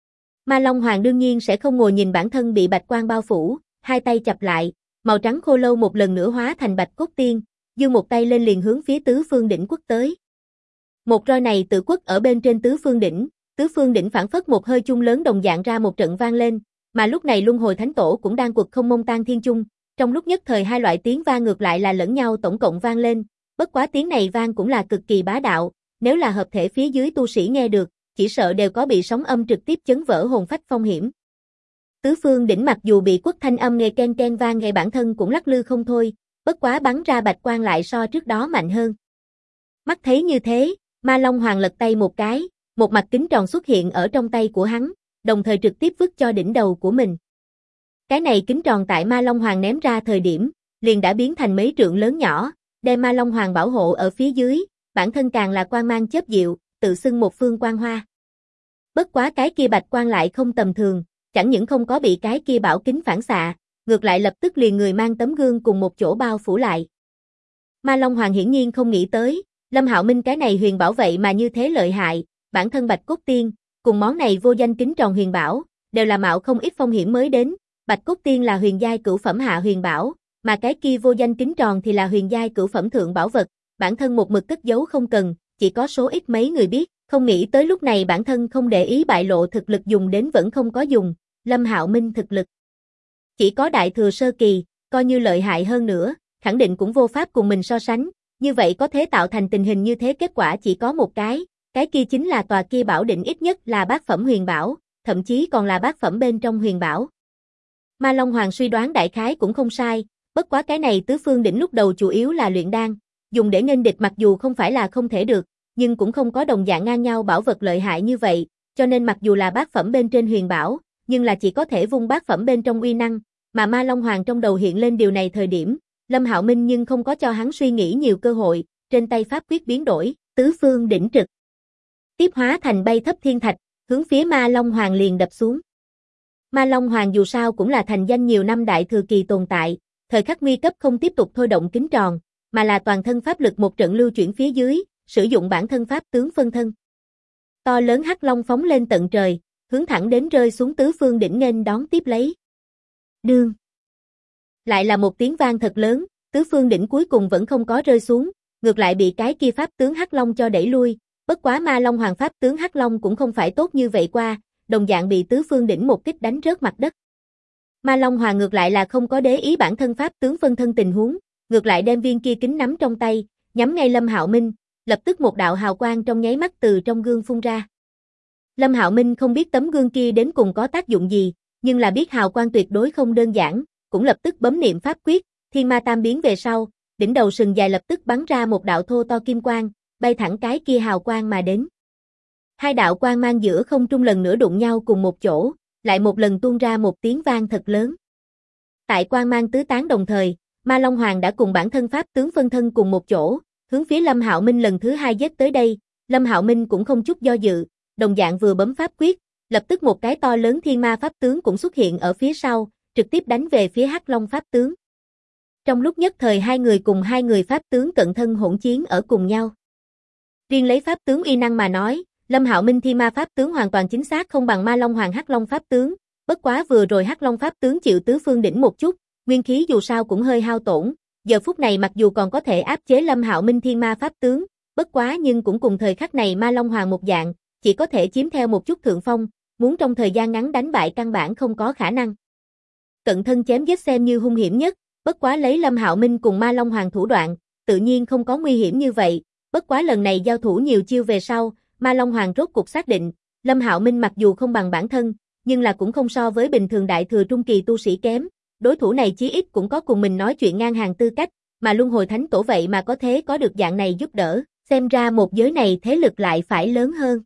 Ma Long Hoàng đương nhiên sẽ không ngồi nhìn bản thân bị bạch quang bao phủ, hai tay chập lại, màu trắng khô lâu một lần nữa hóa thành bạch cốt tiên, giương một tay lên liền hướng phía tứ phương đỉnh quất tới. Một roi này tự quất ở bên trên tứ phương đỉnh phản phất một hơi chung lớn đồng dạng ra một trận vang lên, mà lúc này Luân Hồi Thánh Tổ cũng đang quật không mông tan thiên chung, trong lúc nhất thời hai loại tiếng vang ngược lại là lẫn nhau tổng cộng vang lên, bất quá tiếng này vang cũng là cực kỳ bá đạo, nếu là hợp thể phía dưới tu sĩ nghe được, chỉ sợ đều có bị sóng âm trực tiếp chấn vỡ hồn phách phong hiểm. Tứ phương đỉnh mặc dù bị quất thanh âm nghe ken ken vang nghe bản thân cũng lắc lư không thôi, bất quá bắn ra bạch quang lại so trước đó mạnh hơn. Mắt thấy như thế, Ma Long Hoàng lật tay một cái, một mặt kính tròn xuất hiện ở trong tay của hắn, đồng thời trực tiếp vứt cho đỉnh đầu của mình. Cái này kính tròn tại Ma Long Hoàng ném ra thời điểm, liền đã biến thành mấy trượng lớn nhỏ, đem Ma Long Hoàng bảo hộ ở phía dưới, bản thân càng là quang mang chớp diệu, tự xưng một phương quang hoa. Bất quá cái kia bạch quang lại không tầm thường, chẳng những không có bị cái kia bảo kính phản xạ, ngược lại lập tức liền người mang tấm gương cùng một chỗ bao phủ lại. Ma Long Hoàng hiển nhiên không nghĩ tới, Lâm Hạo Minh cái này huyền bảo vậy mà như thế lợi hại, bản thân Bạch Cốt Tiên, cùng món này vô danh kính tròn huyền bảo, đều là mạo không ít phong hiểm mới đến, Bạch Cốt Tiên là huyền giai cửu phẩm hạ huyền bảo, mà cái kia vô danh kính tròn thì là huyền giai cửu phẩm thượng bảo vật, bản thân một mực cất giấu không cần, chỉ có số ít mấy người biết, không nghĩ tới lúc này bản thân không để ý bại lộ thực lực dùng đến vẫn không có dùng, Lâm Hạo Minh thực lực chỉ có đại thừa sơ kỳ, coi như lợi hại hơn nữa, khẳng định cũng vô pháp cùng mình so sánh, như vậy có thể tạo thành tình hình như thế kết quả chỉ có một cái kia chính là tòa kia bảo định ít nhất là bát phẩm huyền bảo, thậm chí còn là bát phẩm bên trong huyền bảo. Ma Long Hoàng suy đoán đại khái cũng không sai, bất quá cái này tứ phương đỉnh lúc đầu chủ yếu là luyện đan, dùng để nghênh địch mặc dù không phải là không thể được, nhưng cũng không có đồng dạng ngang nhau bảo vật lợi hại như vậy, cho nên mặc dù là bát phẩm bên trên huyền bảo, nhưng là chỉ có thể vung bát phẩm bên trong uy năng, mà Ma Long Hoàng trong đầu hiện lên điều này thời điểm, Lâm Hạo Minh nhưng không có cho hắn suy nghĩ nhiều cơ hội, trên tay pháp quyết biến đổi, tứ phương đỉnh trực tiếp hóa thành bay thấp thiên thạch, hướng phía Ma Long Hoàng liền đập xuống. Ma Long Hoàng dù sao cũng là thành danh nhiều năm đại thừa kỳ tồn tại, thời khắc nguy cấp không tiếp tục thôi động kính tròn, mà là toàn thân pháp lực một trận lưu chuyển phía dưới, sử dụng bản thân pháp tướng phân thân. To lớn hắc long phóng lên tận trời, hướng thẳng đến rơi xuống tứ phương đỉnh nghênh đón tiếp lấy. Đương. Lại là một tiếng vang thật lớn, tứ phương đỉnh cuối cùng vẫn không có rơi xuống, ngược lại bị cái kia pháp tướng hắc long cho đẩy lui, bất quá Ma Long Hoàng pháp tướng hắc long cũng không phải tốt như vậy qua, đồng dạng bị tứ phương đỉnh một kích đánh rớt mặt đất. Ma Long Hoàng ngược lại là không có để ý bản thân pháp tướng phân thân tình huống, ngược lại đem viên kia kính nắm trong tay, nhắm ngay Lâm Hạo Minh, lập tức một đạo hào quang trong nháy mắt từ trong gương phun ra. Lâm Hạo Minh không biết tấm gương kia đến cùng có tác dụng gì, nhưng là biết hào quang tuyệt đối không đơn giản, cũng lập tức bấm niệm pháp quyết, thiên ma tam biến về sau, đỉnh đầu sừng dài lập tức bắn ra một đạo thô to kim quang, bay thẳng cái kia hào quang mà đến. Hai đạo quang mang giữa không trung lần nữa đụng nhau cùng một chỗ, lại một lần tuôn ra một tiếng vang thật lớn. Tại quang mang tứ tán đồng thời, Ma Long Hoàng đã cùng bản thân pháp tướng phân thân cùng một chỗ, hướng phía Lâm Hạo Minh lần thứ hai giết tới đây, Lâm Hạo Minh cũng không chút do dự, đồng dạng vừa bấm pháp quyết, lập tức một cái to lớn thiên ma pháp tướng cũng xuất hiện ở phía sau, trực tiếp đánh về phía Hắc Long pháp tướng. Trong lúc nhất thời hai người cùng hai người pháp tướng cận thân hỗn chiến ở cùng nhau. Riêng lấy pháp tướng uy năng mà nói, Lâm Hạo Minh thiên ma pháp tướng hoàn toàn chính xác không bằng Ma Long Hoàng Hắc Long pháp tướng, bất quá vừa rồi Hắc Long pháp tướng chịu tứ phương đỉnh một chút, nguyên khí dù sao cũng hơi hao tổn, giờ phút này mặc dù còn có thể áp chế Lâm Hạo Minh thiên ma pháp tướng, bất quá nhưng cũng cùng thời khắc này Ma Long Hoàng một dạng, chỉ có thể chiếm theo một chút thượng phong, muốn trong thời gian ngắn đánh bại căn bản không có khả năng. Cận thân chém giết xem như hung hiểm nhất, bất quá lấy Lâm Hạo Minh cùng Ma Long Hoàng thủ đoạn, tự nhiên không có nguy hiểm như vậy, bất quá lần này giao thủ nhiều chiêu về sau, Ma Long Hoàng rốt cuộc xác định, Lâm Hạo Minh mặc dù không bằng bản thân, nhưng là cũng không so với bình thường đại thừa trung kỳ tu sĩ kém, đối thủ này chí ít cũng có cùng mình nói chuyện ngang hàng tư cách, mà Luân Hồi Thánh Tổ vậy mà có thế có được dạng này giúp đỡ, xem ra một giới này thế lực lại phải lớn hơn.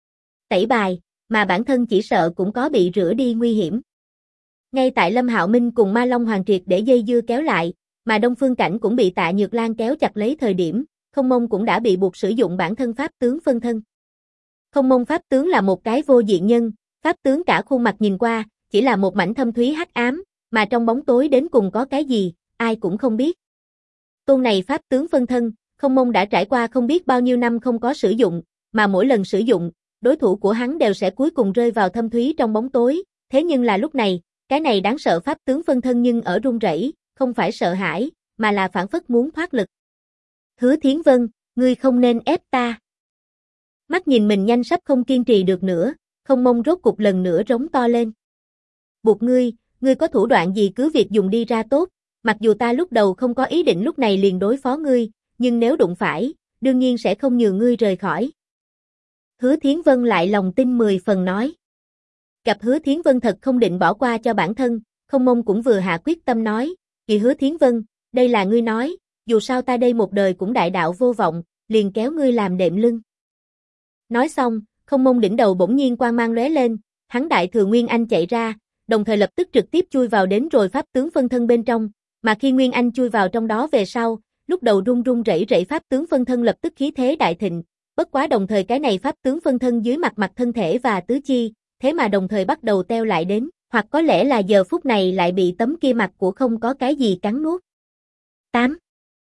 Tẩy bài, mà bản thân chỉ sợ cũng có bị rửa đi nguy hiểm. Ngay tại Lâm Hạo Minh cùng Ma Long Hoàng triệt để dây dưa kéo lại, mà Đông Phương Cảnh cũng bị Tạ Nhược Lan kéo chặt lấy thời điểm, Không Mông cũng đã bị buộc sử dụng bản thân pháp tướng phân thân. Không Mông pháp tướng là một cái vô diện nhân, pháp tướng cả khuôn mặt nhìn qua, chỉ là một mảnh thâm thúy hắc ám, mà trong bóng tối đến cùng có cái gì, ai cũng không biết. Tôn này pháp tướng phân thân, Không Mông đã trải qua không biết bao nhiêu năm không có sử dụng, mà mỗi lần sử dụng, đối thủ của hắn đều sẽ cuối cùng rơi vào thâm thúy trong bóng tối, thế nhưng là lúc này, cái này đáng sợ pháp tướng phân thân nhưng ở run rẩy, không phải sợ hãi, mà là phản phất muốn thoát lực. Hứa Thiến Vân, ngươi không nên ép ta. Mắt nhìn mình nhanh sắp không kiên trì được nữa, Không Mông rốt cục lần nữa rống to lên. Buộc ngươi có thủ đoạn gì cứ việc dùng đi ra tốt, mặc dù ta lúc đầu không có ý định lúc này liền đối phó ngươi, nhưng nếu đụng phải, đương nhiên sẽ không nhường ngươi rời khỏi. Hứa Thiến Vân lại lòng tin 10 phần nói. Gặp Hứa Thiến Vân thật không định bỏ qua cho bản thân, Không Mông cũng vừa hạ quyết tâm nói, kỳ Hứa Thiến Vân, đây là ngươi nói, dù sao ta đây một đời cũng đại đạo vô vọng, liền kéo ngươi làm đệm lưng. Nói xong, Không Mông đỉnh đầu bỗng nhiên quang mang lóe lên, hắn đại thừa Nguyên Anh chạy ra, đồng thời lập tức trực tiếp chui vào đến rồi pháp tướng phân thân bên trong, mà khi Nguyên Anh chui vào trong đó về sau, lúc đầu run run rẩy rẩy pháp tướng phân thân lập tức khí thế đại thịnh, bất quá đồng thời cái này pháp tướng phân thân dưới mặt thân thể và tứ chi, thế mà đồng thời bắt đầu teo lại đến, hoặc có lẽ là giờ phút này lại bị tấm kia mặt của không có cái gì cắn nuốt. 8.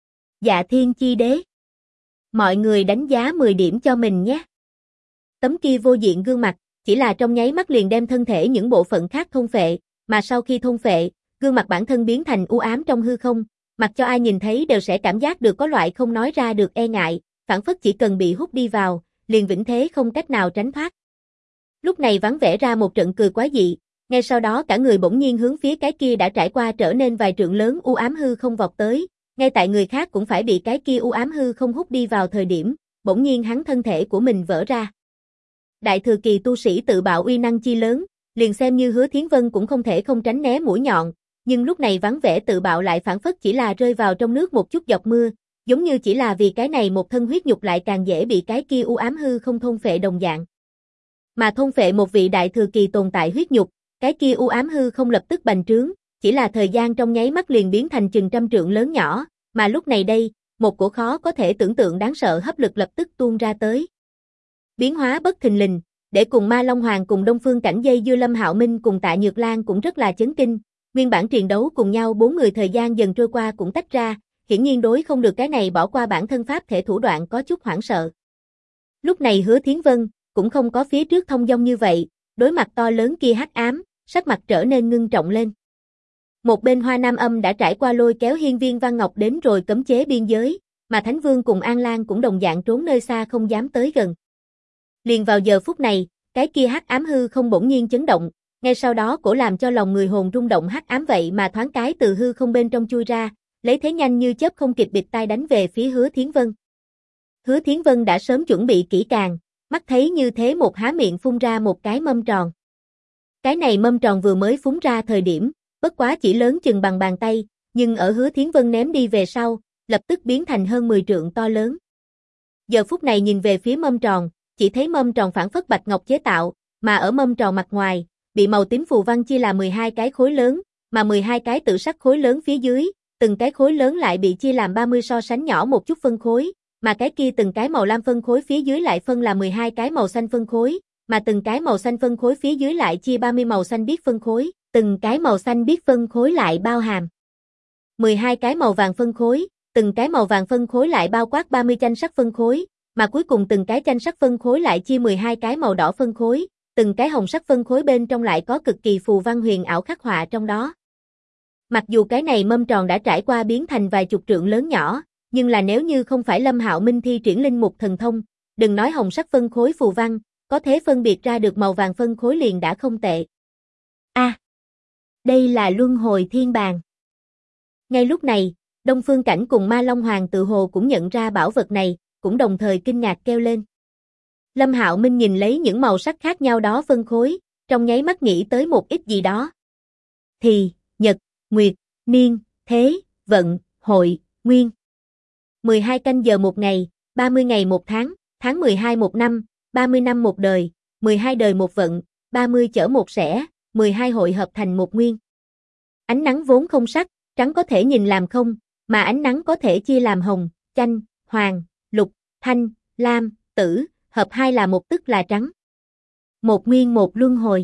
Dạ Thiên Chi Đế. Mọi người đánh giá 10 điểm cho mình nhé. Tấm kia vô diện gương mặt, chỉ là trong nháy mắt liền đem thân thể những bộ phận khác thôn phệ, mà sau khi thôn phệ, gương mặt bản thân biến thành u ám trong hư không, mặc cho ai nhìn thấy đều sẽ cảm giác được có loại không nói ra được e ngại, phản phất chỉ cần bị hút đi vào, liền vĩnh thế không cách nào tránh thoát. Lúc này vắng vẻ ra một trận cười quái dị, ngay sau đó cả người bỗng nhiên hướng phía cái kia đã trải qua trở nên vài trượng lớn u ám hư không vọt tới, ngay tại người khác cũng phải bị cái kia u ám hư không hút đi vào thời điểm, bỗng nhiên hắn thân thể của mình vỡ ra. Đại thừa kỳ tu sĩ tự bạo uy năng chi lớn, liền xem như Hứa Thiến Vân cũng không thể không tránh né mũi nhọn, nhưng lúc này vắng vẻ tự bạo lại phản phất chỉ là rơi vào trong nước một chút giọt mưa, giống như chỉ là vì cái này một thân huyết nhục lại càng dễ bị cái kia u ám hư không thôn phệ đồng dạng. Mà thôn phệ một vị đại thừa kỳ tồn tại huyết nhục, cái kia u ám hư không lập tức bành trướng, chỉ là thời gian trong nháy mắt liền biến thành chừng trăm trượng lớn nhỏ, mà lúc này đây, một cổ khó có thể tưởng tượng đáng sợ hấp lực lập tức tuôn ra tới. Biến hóa bất thình lình, để cùng Ma Long Hoàng cùng Đông Phương Cảnh dây dưa Lâm Hạo Minh cùng Tạ Nhược Lan cũng rất là chấn kinh, nguyên bản triền đấu cùng nhau 4 người thời gian dần trôi qua cũng tách ra, hiển nhiên đối không được cái này bỏ qua bản thân pháp thể thủ đoạn có chút hoảng sợ. Lúc này Hứa Thiến Vân cũng không có phía trước thông dong như vậy, đối mặt to lớn kia hắc ám, sắc mặt trở nên ngưng trọng lên. Một bên Hoa Nam Âm đã trải qua lôi kéo Hiên Viên Văn Ngọc đến rồi cấm chế biên giới, mà Thánh Vương cùng An Lan cũng đồng dạng trốn nơi xa không dám tới gần. Liền vào giờ phút này, cái kia hắc ám hư không bỗng nhiên chấn động, ngay sau đó cổ làm cho lòng người hồn rung động hắc ám vậy mà thoáng cái từ hư không bên trong chui ra, lấy thế nhanh như chớp không kịp bịt tai đánh về phía Hứa Thiến Vân. Hứa Thiến Vân đã sớm chuẩn bị kỹ càng, mắt thấy như thế một há miệng phun ra một cái mâm tròn. Cái này mâm tròn vừa mới phúng ra thời điểm, bất quá chỉ lớn chừng bằng bàn tay, nhưng ở Hứa Thiến Vân ném đi về sau, lập tức biến thành hơn 10 trượng to lớn. Giờ phút này nhìn về phía mâm tròn, chỉ thấy mâm tròn phản phất bạch ngọc chế tạo, mà ở mâm tròn mặt ngoài, bị màu tím phù văn chia là 12 cái khối lớn, mà 12 cái tự sắc khối lớn phía dưới, từng cái khối lớn lại bị chia làm 30 so sánh nhỏ một chút phân khối, mà cái kia từng cái màu lam phân khối phía dưới lại phân là 12 cái màu xanh phân khối, mà từng cái màu xanh phân khối phía dưới lại chia 30 màu xanh biếc phân khối, từng cái màu xanh biếc phân khối lại bao hàm 12 cái màu vàng phân khối, từng cái màu vàng phân khối lại bao quát 30 chanh sắc phân khối, mà cuối cùng từng cái chanh sắc phân khối lại chia 12 cái màu đỏ phân khối, từng cái hồng sắc phân khối bên trong lại có cực kỳ phù văn huyền ảo khắc họa trong đó. Mặc dù cái này mâm tròn đã trải qua biến thành vài chục trượng lớn nhỏ, nhưng là nếu như không phải Lâm Hạo Minh thi triển linh mục thần thông, đừng nói hồng sắc phân khối phù văn, có thể phân biệt ra được màu vàng phân khối liền đã không tệ. Đây là Luân Hồi Thiên Bàn. Ngay lúc này, Đông Phương Cảnh cùng Ma Long Hoàng tự hồ cũng nhận ra bảo vật này, cũng đồng thời kinh ngạc kêu lên. Lâm Hạo Minh nhìn lấy những màu sắc khác nhau đó phân khối, trong nháy mắt nghĩ tới một ít gì đó. Thì, nhật, nguyệt, niên, thế, vận, hội, nguyên. 12 canh giờ một ngày, 30 ngày một tháng 12 một năm, 30 năm một đời, 12 đời một vận, 30 chở một sẻ, 12 hội hợp thành một nguyên. Ánh nắng vốn không sắc, trắng có thể nhìn làm không, Mà ánh nắng có thể chia làm hồng, chanh, hoàng, lục, thanh, lam, tử, hợp hai là một tức là trắng. Một nguyên một luân hồi.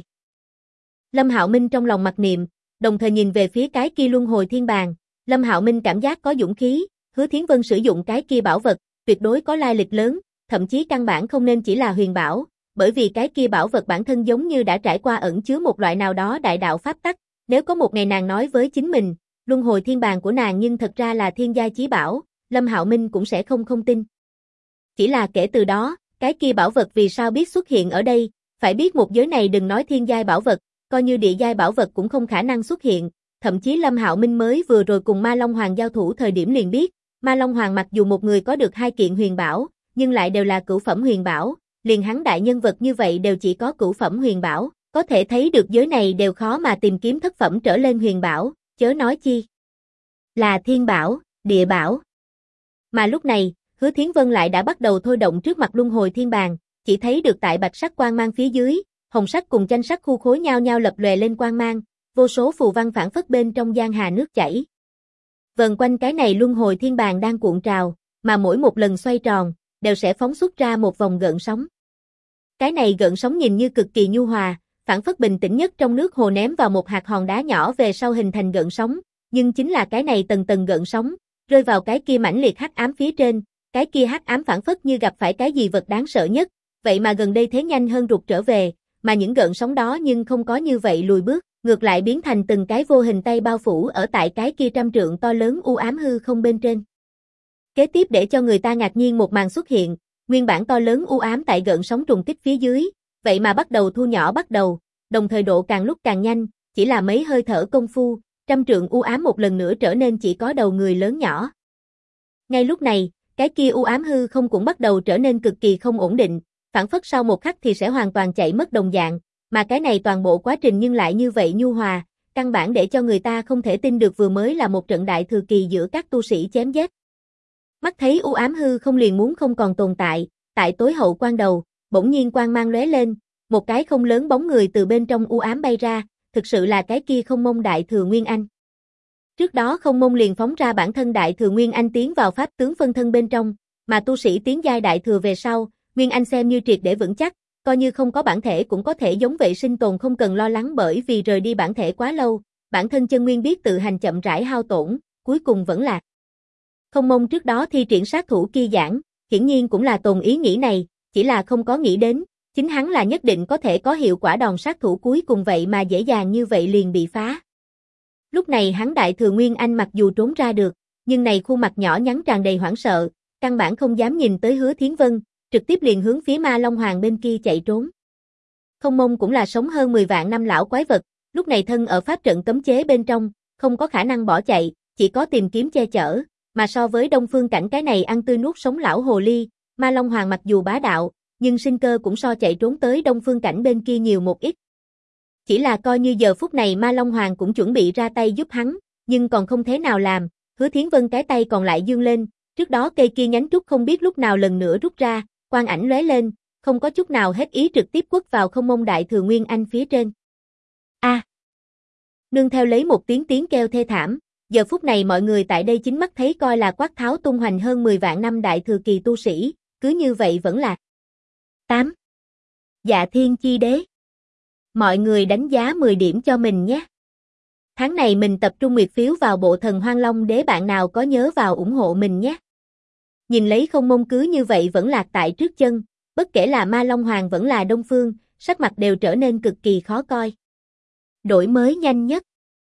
Lâm Hạo Minh trong lòng mặc niệm, đồng thời nhìn về phía cái kia luân hồi thiên bàn. Lâm Hạo Minh cảm giác có dũng khí, Hứa Thiến Vân sử dụng cái kia bảo vật, tuyệt đối có lai lịch lớn, thậm chí căn bản không nên chỉ là huyền bảo, bởi vì cái kia bảo vật bản thân giống như đã trải qua ẩn chứa một loại nào đó đại đạo pháp tắc. Nếu có một ngày nàng nói với chính mình, luân hồi thiên bàn của nàng nhưng thật ra là thiên giai chí bảo, Lâm Hạo Minh cũng sẽ không tin. Chỉ là kể từ đó, cái kia bảo vật vì sao biết xuất hiện ở đây, phải biết một giới này đừng nói thiên giai bảo vật, coi như địa giai bảo vật cũng không khả năng xuất hiện, thậm chí Lâm Hạo Minh mới vừa rồi cùng Ma Long Hoàng giao thủ thời điểm liền biết, Ma Long Hoàng mặc dù một người có được 2 kiện huyền bảo, nhưng lại đều là cửu phẩm huyền bảo, liền hắn đại nhân vật như vậy đều chỉ có cửu phẩm huyền bảo, có thể thấy được giới này đều khó mà tìm kiếm thất phẩm trở lên huyền bảo, chớ nói chi là thiên bảo, địa bảo. Mà lúc này, Hứa Thiến Vân lại đã bắt đầu thôi động trước mặt luân hồi thiên bàn, chỉ thấy được tại bạch sắc quang mang phía dưới, hồng sắc cùng chanh sắc khu khối nhau nhau lập lòe lên quang mang, vô số phù văn phản phất bên trong giang hà nước chảy. Vần quanh cái này luân hồi thiên bàn đang cuộn trào, mà mỗi một lần xoay tròn, đều sẽ phóng xuất ra một vòng gợn sóng. Cái này gợn sóng nhìn như cực kỳ nhu hòa, phản phất bình tĩnh nhất trong nước hồ ném vào một hạt hòn đá nhỏ về sau hình thành gợn sóng, nhưng chính là cái này tầng tầng gợn sóng, rơi vào cái kia mãnh liệt hắc ám phía trên, cái kia hắc ám phản phất như gặp phải cái gì vật đáng sợ nhất, vậy mà gần đây thế nhanh hơn rụt trở về, mà những gợn sóng đó nhưng không có như vậy lùi bước, ngược lại biến thành từng cái vô hình tay bao phủ ở tại cái kia trăm trượng to lớn u ám hư không bên trên. Kế tiếp để cho người ta ngạc nhiên một màn xuất hiện, nguyên bản to lớn u ám tại gợn sóng trùng kích phía dưới, vậy mà bắt đầu thu nhỏ bắt đầu, đồng thời độ càng lúc càng nhanh, chỉ là mấy hơi thở công phu, trăm trượng u ám một lần nữa trở nên chỉ có đầu người lớn nhỏ. Ngay lúc này, cái kia u ám hư không cũng bắt đầu trở nên cực kỳ không ổn định, phản phất sau một khắc thì sẽ hoàn toàn chạy mất đồng dạng, mà cái này toàn bộ quá trình nhưng lại như vậy nhu hòa, căn bản để cho người ta không thể tin được vừa mới là một trận đại thừa kỳ giữa các tu sĩ chém giết. Mắt thấy u ám hư không liền muốn không còn tồn tại, tại tối hậu quan đầu, bỗng nhiên quang mang lóe lên, một cái không lớn bóng người từ bên trong u ám bay ra, thực sự là cái kia Không Mông Đại Thừa Nguyên Anh. Trước đó Không Mông liền phóng ra bản thân Đại Thừa Nguyên Anh tiến vào pháp tướng phân thân bên trong, mà tu sĩ tiến giai Đại Thừa về sau, Nguyên Anh xem như triệt để vững chắc, coi như không có bản thể cũng có thể giống vậy sinh tồn không cần lo lắng bởi vì rời đi bản thể quá lâu, bản thân chân nguyên biết tự hành chậm rãi hao tổn, cuối cùng vẫn là. Không Mông trước đó thi triển sát thủ kia giảng, hiển nhiên cũng là tồn ý nghĩ này, chỉ là không có nghĩ đến, chính hắn là nhất định có thể có hiệu quả đòn sát thủ cuối cùng vậy mà dễ dàng như vậy liền bị phá. Lúc này hắn Đại Thừa Nguyên Anh mặc dù trốn ra được, nhưng này khuôn mặt nhỏ nhắn tràn đầy hoảng sợ, căn bản không dám nhìn tới Hứa Thiến Vân, trực tiếp liền hướng phía Ma Long Hoàng bên kia chạy trốn. Không Mông cũng là sống hơn 10 vạn năm lão quái vật, lúc này thân ở pháp trận cấm chế bên trong, không có khả năng bỏ chạy, chỉ có tìm kiếm che chở, mà so với Đông Phương Cảnh cái này ăn tươi nuốt sống lão hồ ly, Ma Long Hoàng mặc dù bá đạo, nhưng sinh cơ cũng so chạy trốn tới Đông Phương Cảnh bên kia nhiều một ít. Chỉ là coi như giờ phút này Ma Long Hoàng cũng chuẩn bị ra tay giúp hắn, nhưng còn không thế nào làm, Hứa Thiến Vân cái tay còn lại dương lên, trước đó cây kia nhánh trúc không biết lúc nào lần nữa rút ra, quang ảnh lóe lên, không có chút nào hết ý trực tiếp quất vào Không Mông Đại Thừa Nguyên Anh phía trên. A! Nương theo lấy một tiếng kêu thê thảm, giờ phút này mọi người tại đây chính mắt thấy coi là quát tháo tung hoành hơn 10 vạn năm Đại Thừa kỳ tu sĩ, cứ như vậy vẫn là 8. Dạ Thiên Chi Đế. Mọi người đánh giá 10 điểm cho mình nhé. Tháng này mình tập trung nguyệt phiếu vào bộ Thần Hoang Long Đế, bạn nào có nhớ vào ủng hộ mình nhé. Nhìn lấy Không Mông cứ như vậy vẫn lạc tại trước chân, bất kể là Ma Long Hoàng vẫn là Đông Phương, sắc mặt đều trở nên cực kỳ khó coi. Đổi mới nhanh nhất.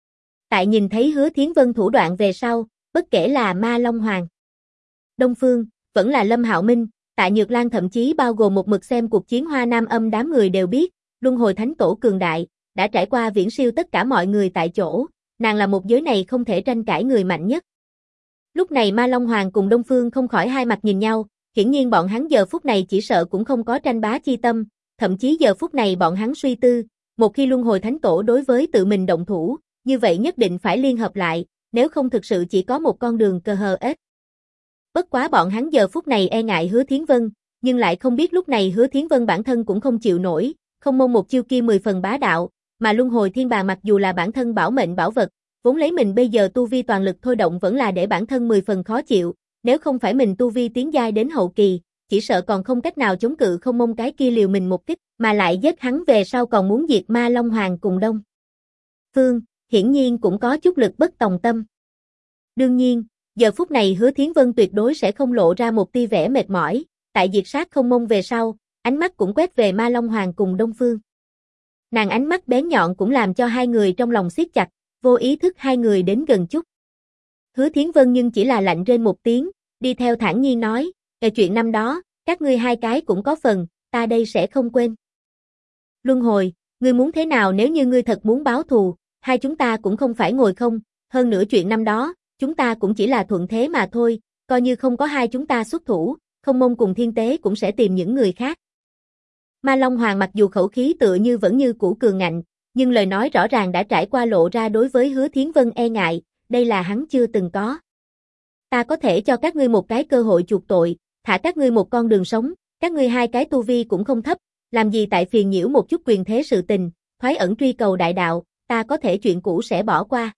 Tại nhìn thấy Hứa Thiến Vân thủ đoạn về sau, bất kể là Ma Long Hoàng, Đông Phương, vẫn là Lâm Hạo Minh, Tạ Nhược Lan thậm chí bao gồm một mực xem cuộc chiến Hoa Nam Âm đám người đều biết, Luân Hồi Thánh Tổ cường đại, đã trải qua viễn siêu tất cả mọi người tại chỗ, nàng là một giới này không thể tranh cãi người mạnh nhất. Lúc này Ma Long Hoàng cùng Đông Phương không khỏi hai mặt nhìn nhau, hiển nhiên bọn hắn giờ phút này chỉ sợ cũng không có tranh bá chi tâm, thậm chí giờ phút này bọn hắn suy tư, một khi Luân Hồi Thánh Tổ đối với tự mình động thủ, như vậy nhất định phải liên hợp lại, nếu không thực sự chỉ có một con đường cơ hờ ếch. Bất quá bọn hắn giờ phút này e ngại Hứa Thiến Vân, nhưng lại không biết lúc này Hứa Thiến Vân bản thân cũng không chịu nổi, Không Mông một chiêu kia 10 phần bá đạo, mà Luân Hồi Thiên Bàn mặc dù là bản thân bảo mệnh bảo vật, vốn lấy mình bây giờ tu vi toàn lực thôi động vẫn là để bản thân 10 phần khó chịu, nếu không phải mình tu vi tiến giai đến hậu kỳ, chỉ sợ còn không cách nào chống cự không mông cái kia liều mình một kích, mà lại giết hắn về sau còn muốn diệt Ma Long Hoàng cùng Đông Phương, hiển nhiên cũng có chút lực bất tòng tâm. Đương nhiên, giờ phút này Hứa Thiến Vân tuyệt đối sẽ không lộ ra một tia vẻ mệt mỏi, tại diệt sát không mông về sau, ánh mắt cũng quét về Ma Long Hoàng cùng Đông Phương. Nàng ánh mắt bén nhọn cũng làm cho hai người trong lòng siết chặt, vô ý thức hai người đến gần chút. Hứa Thiến Vân nhưng chỉ là lạnh rên một tiếng, đi theo thản nhiên nói, chuyện năm đó, các ngươi hai cái cũng có phần, ta đây sẽ không quên. Luân hồi, ngươi muốn thế nào nếu như ngươi thật muốn báo thù, hai chúng ta cũng không phải ngồi không, hơn nữa chuyện năm đó, chúng ta cũng chỉ là thuận thế mà thôi, coi như không có hai chúng ta xuất thủ, không mông cùng thiên tế cũng sẽ tìm những người khác. Ma Long Hoàng mặc dù khẩu khí tựa như vẫn như cũ cường ngạnh, nhưng lời nói rõ ràng đã trải qua lộ ra đối với Hứa Thiến Vân e ngại, đây là hắn chưa từng có. Ta có thể cho các ngươi một cái cơ hội chuộc tội, thả các ngươi một con đường sống, các ngươi hai cái tu vi cũng không thấp, làm gì tại phiền nhiễu một chút quyền thế sự tình, thoái ẩn truy cầu đại đạo, ta có thể chuyện cũ sẽ bỏ qua.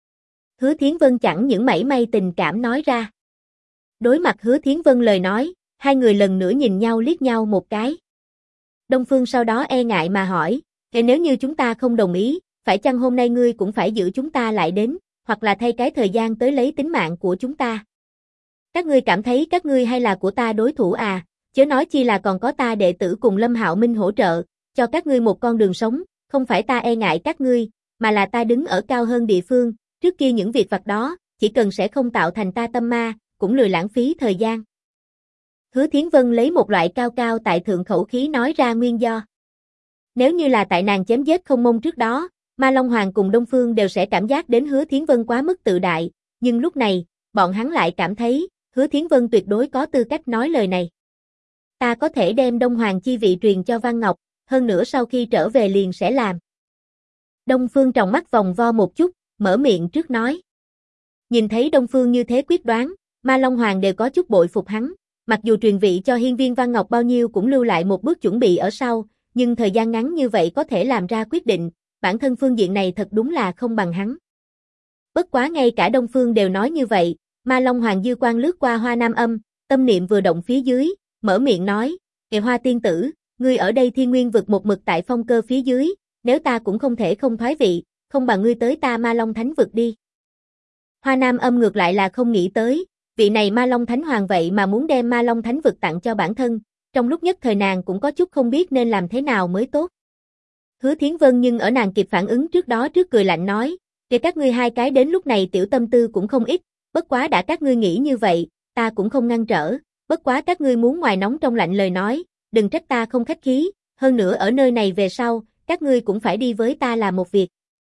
Hứa Thiến Vân chẳng những mảy may tình cảm nói ra. Đối mặt Hứa Thiến Vân lời nói, hai người lần nữa nhìn nhau liếc nhau một cái. Đông Phương sau đó e ngại mà hỏi, nếu như chúng ta không đồng ý, phải chăng hôm nay ngươi cũng phải giữ chúng ta lại đến, hoặc là thay cái thời gian tới lấy tính mạng của chúng ta? Các ngươi cảm thấy các ngươi hay là của ta đối thủ à, chớ nói chi là còn có ta đệ tử cùng Lâm Hạo Minh hỗ trợ, cho các ngươi một con đường sống, không phải ta e ngại các ngươi, mà là ta đứng ở cao hơn địa phương, trước kia những việc vặt đó, chỉ cần sẽ không tạo thành ta tâm ma, cũng lười lãng phí thời gian. Hứa Thiến Vân lấy một loại cao cao tại thượng khẩu khí nói ra nguyên do. Nếu như là tại nàng chém giết không mông trước đó, Ma Long Hoàng cùng Đông Phương đều sẽ cảm giác đến Hứa Thiến Vân quá mức tự đại, nhưng lúc này, bọn hắn lại cảm thấy, Hứa Thiến Vân tuyệt đối có tư cách nói lời này. Ta có thể đem Đông Hoàng chi vị truyền cho Văn Ngọc, hơn nữa sau khi trở về liền sẽ làm. Đông Phương tròng mắt vòng vo một chút, mở miệng trước nói. Nhìn thấy Đông Phương như thế quyết đoán, Ma Long Hoàng đều có chút bội phục hắn, mặc dù truyền vị cho hiên viên Văn Ngọc bao nhiêu cũng lưu lại một bước chuẩn bị ở sau, nhưng thời gian ngắn như vậy có thể làm ra quyết định, bản thân phương diện này thật đúng là không bằng hắn. Bất quá ngay cả Đông Phương đều nói như vậy, Ma Long Hoàng dư quan lướt qua Hoa Nam Âm, tâm niệm vừa động phía dưới, mở miệng nói, Hoa tiên tử, ngươi ở đây Thiên Nguyên vực một mực tại phong cơ phía dưới, nếu ta cũng không thể không thoái vị, không bằng ngươi tới ta Ma Long Thánh vực đi. Hoa Nam Âm ngược lại là không nghĩ tới, vị này Ma Long Thánh Hoàng vậy mà muốn đem Ma Long Thánh vực tặng cho bản thân, trong lúc nhất thời nàng cũng có chút không biết nên làm thế nào mới tốt. Hứa Thiến Vân nhưng ở nàng kịp phản ứng trước đó trước cười lạnh nói, kể các ngươi hai cái đến lúc này tiểu tâm tư cũng không ít, bất quá đã các ngươi nghĩ như vậy, ta cũng không ngăn trở, bất quá các ngươi muốn ngoài nóng trong lạnh lời nói, đừng trách ta không khách khí, hơn nữa ở nơi này về sau, các ngươi cũng phải đi với ta làm một việc.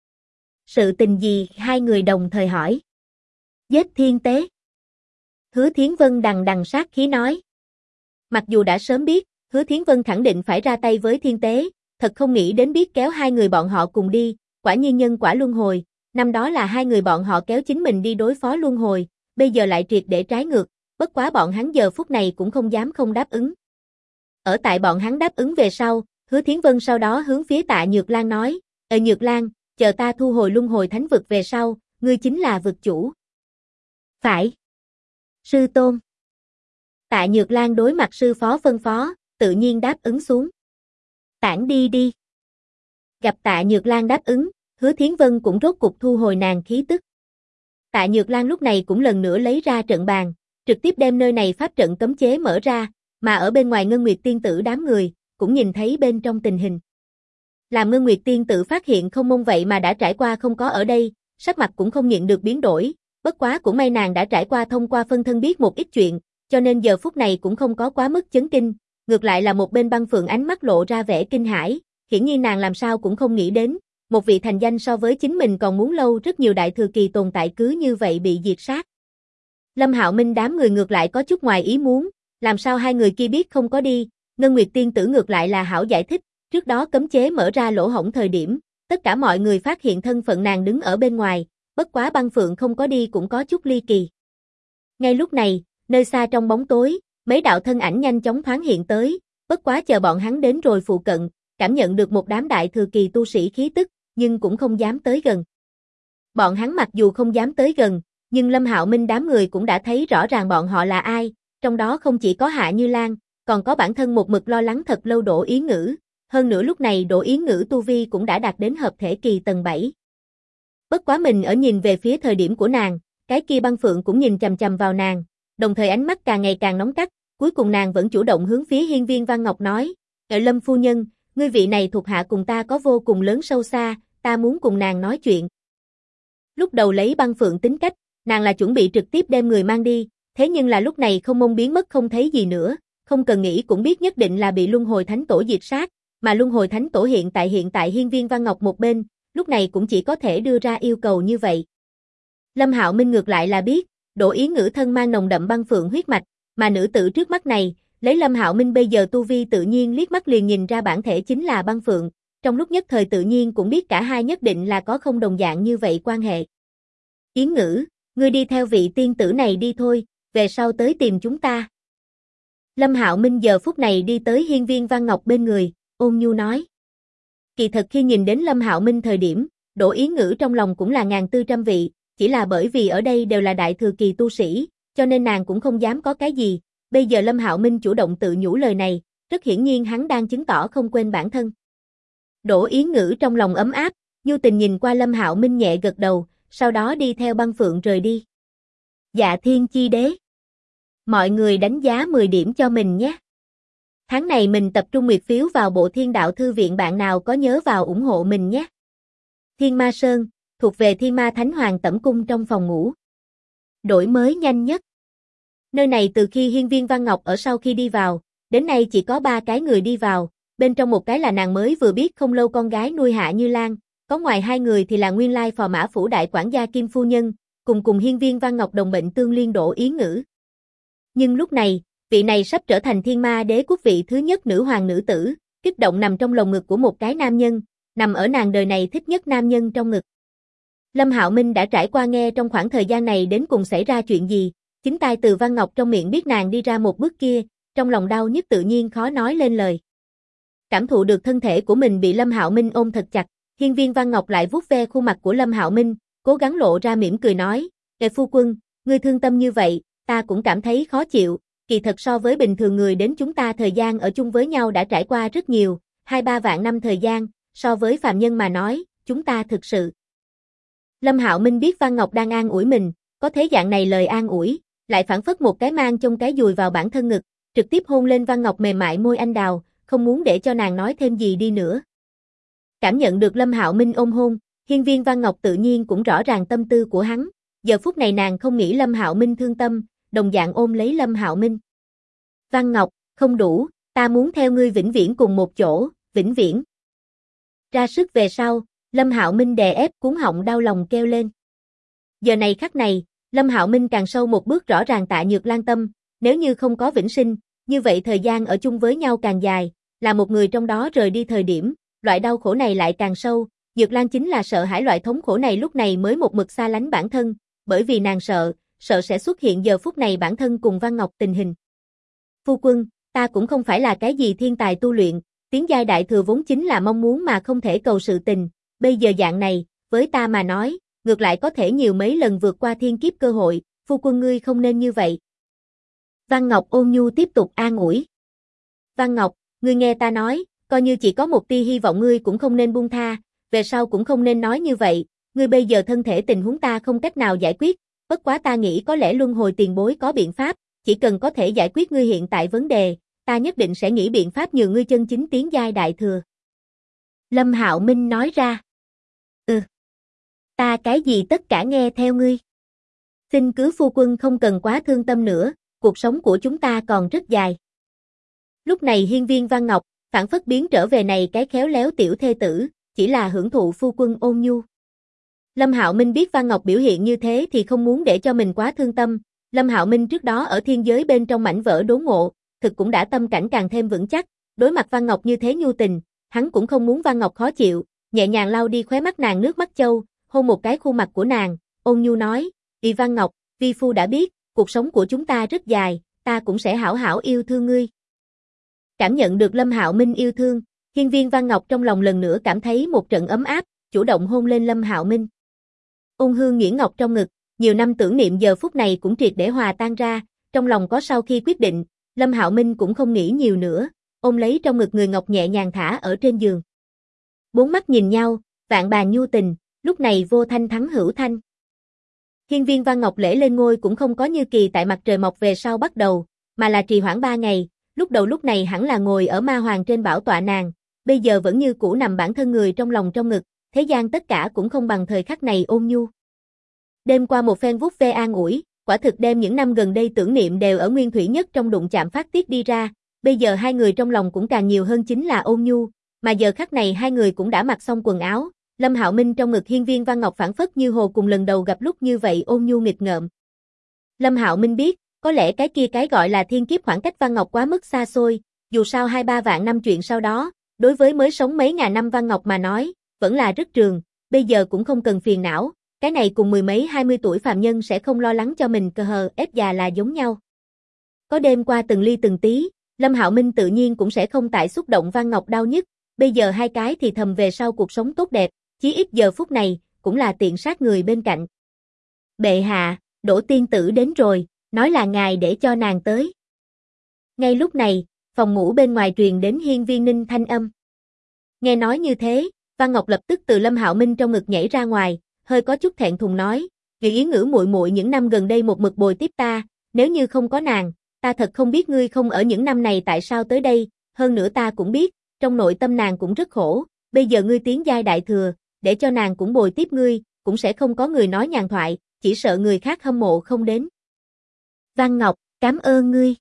Sự tình gì? Hai người đồng thời hỏi. Giết thiên tế. Hứa Thiến Vân đằng đằng sát khí nói. Mặc dù đã sớm biết, Hứa Thiến Vân khẳng định phải ra tay với thiên tế, thật không nghĩ đến biết kéo hai người bọn họ cùng đi, quả nhiên nhân quả luân hồi, năm đó là hai người bọn họ kéo chính mình đi đối phó luân hồi, bây giờ lại triệt để trái ngược, bất quá bọn hắn giờ phút này cũng không dám không đáp ứng. Ở tại bọn hắn đáp ứng về sau, Hứa Thiến Vân sau đó hướng phía Tạ Nhược Lan nói, Nhược Lan, chờ ta thu hồi luân hồi thánh vực về sau, ngươi chính là vực chủ. Phải. Sư tôn. Tạ Nhược Lan đối mặt sư phó phân phó, tự nhiên đáp ứng xuống. Tản đi đi. Gặp Tạ Nhược Lan đáp ứng, Hứa Thiến Vân cũng rốt cục thu hồi nàng khí tức. Tạ Nhược Lan lúc này cũng lần nữa lấy ra trận bàn, trực tiếp đem nơi này pháp trận cấm chế mở ra, mà ở bên ngoài Ngân Nguyệt tiên tử đám người, cũng nhìn thấy bên trong tình hình. Làm Ngân Nguyệt tiên tử phát hiện không mong vậy mà đã trải qua không có ở đây, sắc mặt cũng không nhịn được biến đổi, bất quá cũng may nàng đã trải qua thông qua phân thân biết một ít chuyện, cho nên giờ phút này cũng không có quá mức chấn kinh, ngược lại là một bên Băng Phượng ánh mắt lộ ra vẻ kinh hãi, hiển nhiên nàng làm sao cũng không nghĩ đến, một vị thành danh so với chính mình còn muốn lâu rất nhiều đại thừa kỳ tồn tại cứ như vậy bị diệt sát. Lâm Hạo Minh đám người ngược lại có chút ngoài ý muốn, làm sao hai người kia biết không có đi, Ngân Nguyệt tiên tử ngược lại là hảo giải thích, trước đó cấm chế mở ra lỗ hổng thời điểm, tất cả mọi người phát hiện thân phận nàng đứng ở bên ngoài, bất quá Băng Phượng không có đi cũng có chút ly kỳ. Ngay lúc này, nơi xa trong bóng tối, mấy đạo thân ảnh nhanh chóng thoáng hiện tới, bất quá chờ bọn hắn đến rồi phụ cận, cảm nhận được một đám đại thừa kỳ tu sĩ khí tức, nhưng cũng không dám tới gần. Bọn hắn mặc dù không dám tới gần, nhưng Lâm Hạo Minh đám người cũng đã thấy rõ ràng bọn họ là ai, trong đó không chỉ có Hạ Như Lan, còn có bản thân một mực lo lắng thật lâu Đỗ Yến Ngữ, hơn nữa lúc này Đỗ Yến Ngữ tu vi cũng đã đạt đến hợp thể kỳ tầng 7. Bất quá mình ở nhìn về phía thời điểm của nàng, cái kia Băng Phượng cũng nhìn chằm chằm vào nàng, đồng thời ánh mắt càng ngày càng nóng gắt, cuối cùng nàng vẫn chủ động hướng phía Hiên Viên Văn Ngọc nói, Lâm phu nhân, ngươi vị này thuộc hạ cùng ta có vô cùng lớn sâu xa, ta muốn cùng nàng nói chuyện. Lúc đầu lấy Băng Phượng tính cách, nàng là chuẩn bị trực tiếp đem người mang đi, thế nhưng là lúc này không mong biến mất không thấy gì nữa, không cần nghĩ cũng biết nhất định là bị Luân Hồi Thánh Tổ diệt sát, mà Luân Hồi Thánh Tổ hiện tại Hiên Viên Văn Ngọc một bên, lúc này cũng chỉ có thể đưa ra yêu cầu như vậy. Lâm Hạo Minh ngược lại là biết, Đỗ Yến Ngữ thân mang nồng đậm Băng Phượng huyết mạch, mà nữ tử trước mắt này, lấy Lâm Hạo Minh bây giờ tu vi tự nhiên liếc mắt liền nhìn ra bản thể chính là Băng Phượng, trong lúc nhất thời tự nhiên cũng biết cả hai nhất định là có không đồng dạng như vậy quan hệ. Yến Ngữ, ngươi đi theo vị tiên tử này đi thôi, về sau tới tìm chúng ta. Lâm Hạo Minh giờ phút này đi tới Hiên Viên Văn Ngọc bên người, ôn nhu nói. Kỳ thật khi nhìn đến Lâm Hạo Minh thời điểm, Đỗ Yến Ngữ trong lòng cũng là ngàn tư trăm vị, chỉ là bởi vì ở đây đều là đại thừa kỳ tu sĩ, cho nên nàng cũng không dám có cái gì, bây giờ Lâm Hạo Minh chủ động tự nhủ lời này, rất hiển nhiên hắn đang chứng tỏ không quên bản thân. Đỗ Yến Ngữ trong lòng ấm áp, nhu tình nhìn qua Lâm Hạo Minh nhẹ gật đầu, sau đó đi theo Băng Phượng rời đi. Dạ Thiên Chi Đế. Mọi người đánh giá 10 điểm cho mình nhé. Tháng này mình tập trung nguyệt phiếu vào Bộ Thiên Đạo Thư Viện, bạn nào có nhớ vào ủng hộ mình nhé. Thiên Ma Sơn, thuộc về Thiên Ma Thánh Hoàng Tẩm Cung trong phòng ngủ. Đổi mới nhanh nhất. Nơi này từ khi Hiên Viên Văn Ngọc ở sau khi đi vào, đến nay chỉ có 3 cái người đi vào, bên trong một cái là nàng mới vừa biết không lâu con gái nuôi Hạ Như Lan, có ngoài 2 người thì là nguyên lai Phò Mã Phủ Đại Quản gia Kim Phu Nhân, cùng Hiên Viên Văn Ngọc đồng bệnh tương liên Đỗ Yến Ngữ. Nhưng lúc này, vị này sắp trở thành Thiên Ma Đế quốc vị thứ nhất nữ hoàng nữ tử, kích động nằm trong lồng ngực của một cái nam nhân, nằm ở nàng đời này thích nhất nam nhân trong ngực. Lâm Hạo Minh đã trải qua nghe trong khoảng thời gian này đến cùng xảy ra chuyện gì, chính tai từ Văn Ngọc trong miệng biết nàng đi ra một bước kia, trong lòng đau nhức tự nhiên khó nói lên lời. Cảm thụ được thân thể của mình bị Lâm Hạo Minh ôm thật chặt, Hiên Viên Văn Ngọc lại vuốt ve khuôn mặt của Lâm Hạo Minh, cố gắng lộ ra mỉm cười nói, phu quân, ngươi thương tâm như vậy, ta cũng cảm thấy khó chịu, kỳ thật so với bình thường người đến chúng ta thời gian ở chung với nhau đã trải qua rất nhiều, 2-3 vạn năm thời gian, so với phàm nhân mà nói, chúng ta thực sự. Lâm Hạo Minh biết Văn Ngọc đang an ủi mình, có thế dạng này lời an ủi, lại phản phất một cái mang trong cái dùi vào bản thân ngực, trực tiếp hôn lên Văn Ngọc mềm mại môi anh đào, không muốn để cho nàng nói thêm gì đi nữa. Cảm nhận được Lâm Hạo Minh ôm hôn, Hiên Viên Văn Ngọc tự nhiên cũng rõ ràng tâm tư của hắn, giờ phút này nàng không nghĩ Lâm Hạo Minh thương tâm, đồng dạng ôm lấy Lâm Hạo Minh. Văn Ngọc, không đủ, ta muốn theo ngươi vĩnh viễn cùng một chỗ, vĩnh viễn. Ra sức về sau, Lâm Hạo Minh đè ép cuống họng đau lòng kêu lên. Giờ này khắc này, Lâm Hạo Minh càng sâu một bước rõ ràng Tạ Nhược Lan tâm, nếu như không có vĩnh sinh, như vậy thời gian ở chung với nhau càng dài, là một người trong đó rời đi thời điểm, loại đau khổ này lại càng sâu, Nhược Lan chính là sợ hãi loại thống khổ này lúc này mới một mực xa lánh bản thân, bởi vì nàng sợ sẽ xuất hiện giờ phút này bản thân cùng Văn Ngọc tình hình. Phu quân, ta cũng không phải là cái gì thiên tài tu luyện, tiến giai đại thừa vốn chính là mong muốn mà không thể cầu sự tình, bây giờ dạng này, với ta mà nói, ngược lại có thể nhiều mấy lần vượt qua thiên kiếp cơ hội, phu quân ngươi không nên như vậy. Văn Ngọc ôn nhu tiếp tục an ủi. Văn Ngọc, ngươi nghe ta nói, coi như chỉ có một tia hy vọng ngươi cũng không nên buông tha, về sau cũng không nên nói như vậy, ngươi bây giờ thân thể tình huống ta không cách nào giải quyết, bất quá ta nghĩ có lẽ luân hồi tiền bối có biện pháp, chỉ cần có thể giải quyết ngươi hiện tại vấn đề, ta nhất định sẽ nghĩ biện pháp nhường ngươi chân chính tiến giai đại thừa. Lâm Hạo Minh nói ra. Ta cái gì tất cả nghe theo ngươi. Xin cứ phu quân không cần quá thương tâm nữa, cuộc sống của chúng ta còn rất dài. Lúc này Hiên Viên Văn Ngọc, phản phất biến trở về này cái khéo léo tiểu thê tử, chỉ là hưởng thụ phu quân ôn nhu. Lâm Hạo Minh biết Văn Ngọc biểu hiện như thế thì không muốn để cho mình quá thương tâm, Lâm Hạo Minh trước đó ở thiên giới bên trong mảnh vỡ đốn ngộ, thực cũng đã tâm cảnh càng thêm vững chắc, đối mặt Văn Ngọc như thế nhu tình, hắn cũng không muốn Văn Ngọc khó chịu, nhẹ nhàng lau đi khóe mắt nàng nước mắt châu, hôn một cái khuôn mặt của nàng, ôn nhu nói, "Ỷ Văn Ngọc, vi phu đã biết, cuộc sống của chúng ta rất dài, ta cũng sẽ hảo hảo yêu thương ngươi." Cảm nhận được Lâm Hạo Minh yêu thương, Hiên Viên Văn Ngọc trong lòng lần nữa cảm thấy một trận ấm áp, chủ động hôn lên Lâm Hạo Minh. ôn hương nhuyễn ngọc trong ngực, nhiều năm tưởng niệm giờ phút này cũng triệt để hòa tan ra, trong lòng có sau khi quyết định, Lâm Hạo Minh cũng không nghĩ nhiều nữa, ôm lấy trong ngực người ngọc nhẹ nhàng thả ở trên giường. Bốn mắt nhìn nhau, vạn bàn nhu tình, lúc này vô thanh thắng hữu thanh. Hiên viên Văn Ngọc lễ lên ngôi cũng không có như kỳ tại mặt trời mọc về sau bắt đầu, mà là trì hoãn 3 ngày, lúc đầu lúc này hẳn là ngồi ở ma hoàng trên bảo tọa nàng, bây giờ vẫn như cũ nằm bản thân người trong lòng trong ngực, thế gian tất cả cũng không bằng thời khắc này ôn nhu. Đêm qua một phen vuốt ve an ủi, quả thực đem những năm gần đây tưởng niệm đều ở nguyên thủy nhất trong đụng chạm phát tiết đi ra, bây giờ hai người trong lòng cũng càng nhiều hơn chính là ôn nhu, mà giờ khắc này hai người cũng đã mặc xong quần áo, Lâm Hạo Minh trong ngực hiên viên Văn Ngọc phảng phất như hồ cùng lần đầu gặp lúc như vậy ôn nhu nghịch ngợm. Lâm Hạo Minh biết, có lẽ cái gọi là thiên kiếp khoảng cách Văn Ngọc quá mức xa xôi, dù sao 2-3 vạn năm chuyện sau đó, đối với mới sống mấy ngàn năm Văn Ngọc mà nói, vẫn là rất trường, bây giờ cũng không cần phiền não, cái này cùng mười mấy 20 tuổi phàm nhân sẽ không lo lắng cho mình ép già là giống nhau. Có đêm qua từng ly từng tí, Lâm Hạo Minh tự nhiên cũng sẽ không tại xúc động Văn Ngọc đau nhức, bây giờ hai cái thì thầm về sau cuộc sống tốt đẹp, chí ít giờ phút này, cũng là tiện sát người bên cạnh. Bệ hạ, Đỗ tiên tử đến rồi, nói là ngài để cho nàng tới. Ngay lúc này, phòng ngủ bên ngoài truyền đến Hiên Viên Ninh thanh âm. Nghe nói như thế, Văn Ngọc lập tức từ Lâm Hạo Minh trong ngực nhảy ra ngoài, hơi có chút thẹn thùng nói, Kỳ Yến Ngữ muội muội những năm gần đây một mực bồi tiếp ta, nếu như không có nàng, ta thật không biết ngươi không ở những năm này tại sao tới đây, hơn nữa ta cũng biết, trong nội tâm nàng cũng rất khổ, bây giờ ngươi tiến giai đại thừa, để cho nàng cũng bồi tiếp ngươi, cũng sẽ không có người nói nhàn thoại, chỉ sợ người khác hâm mộ không đến. Văn Ngọc, cảm ơn ngươi.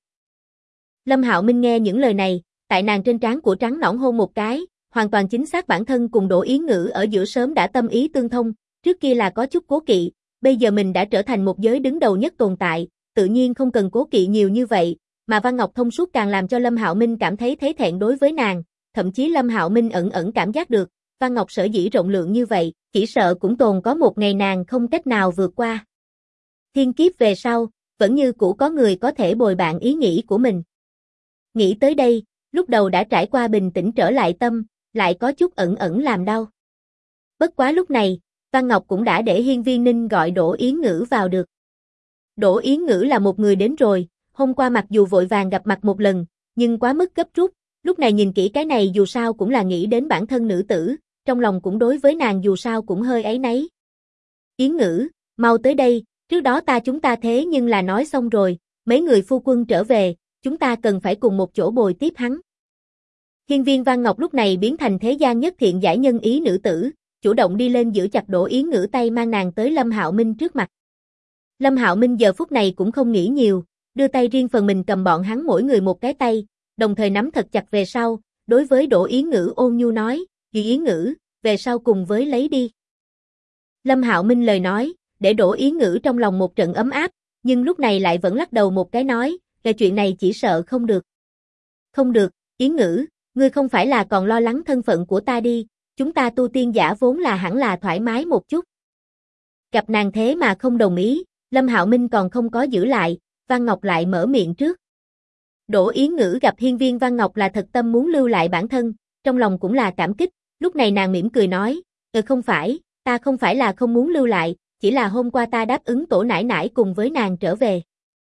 Lâm Hạo Minh nghe những lời này, tại nàng trên trán của trắng nõn hôn một cái, hoàn toàn chính xác bản thân cùng Đỗ Yến Ngữ ở giữa sớm đã tâm ý tương thông, trước kia là có chút cố kỵ, bây giờ mình đã trở thành một giới đứng đầu nhất tồn tại, tự nhiên không cần cố kỵ nhiều như vậy, mà Văn Ngọc thông suốt càng làm cho Lâm Hạo Minh cảm thấy thấy thẹn đối với nàng, thậm chí Lâm Hạo Minh ẩn cảm giác được, Văn Ngọc sở dĩ rộng lượng như vậy, chỉ sợ cũng tồn có một ngày nàng không cách nào vượt qua. Thiên kiếp về sau, vẫn như cũ có người có thể bồi bạn ý nghĩ của mình. Nghĩ tới đây, lúc đầu đã trải qua bình tĩnh trở lại tâm, lại có chút ẩn làm đau. Bất quá lúc này, Văn Ngọc cũng đã để Hiên Viên Ninh gọi Đỗ Yến Ngữ vào được. Đỗ Yến Ngữ là một người đến rồi, hôm qua mặc dù vội vàng gặp mặt một lần, nhưng quá mức gấp rút, lúc này nhìn kỹ cái này dù sao cũng là nghĩ đến bản thân nữ tử, trong lòng cũng đối với nàng dù sao cũng hơi áy náy. Yến Ngữ, mau tới đây, trước đó chúng ta thế nhưng là nói xong rồi, mấy người phu quân trở về, chúng ta cần phải cùng một chỗ bồi tiếp hắn. Hiên viên Văn Ngọc lúc này biến thành thế gian nhất thiện giải nhân ý nữ tử, chủ động đi lên giữ chặt Đỗ Yến Ngữ tay mang nàng tới Lâm Hạo Minh trước mặt. Lâm Hạo Minh giờ phút này cũng không nghĩ nhiều, đưa tay riêng phần mình cầm bọn hắn mỗi người một cái tay, đồng thời nắm thật chặt về sau, đối với Đỗ Yến Ngữ ôn nhu nói, Yến Ngữ, về sau cùng với lấy đi. Lâm Hạo Minh lời nói, để Đỗ Yến Ngữ trong lòng một trận ấm áp, nhưng lúc này lại vẫn lắc đầu một cái nói, về chuyện này chỉ sợ không được. Không được, Yến Ngữ, ngươi không phải là còn lo lắng thân phận của ta đi, chúng ta tu tiên giả vốn là hẳn là thoải mái một chút. Gặp nàng thế mà không đồng ý, Lâm Hạo Minh còn không có giữ lại, Văn Ngọc lại mở miệng trước. Đỗ Yến Ngữ gặp Hiên viên Văn Ngọc là thật tâm muốn lưu lại bản thân, trong lòng cũng là cảm kích, lúc này nàng mỉm cười nói, không phải, ta không phải là không muốn lưu lại, chỉ là hôm qua ta đáp ứng tổ nải nải cùng với nàng trở về.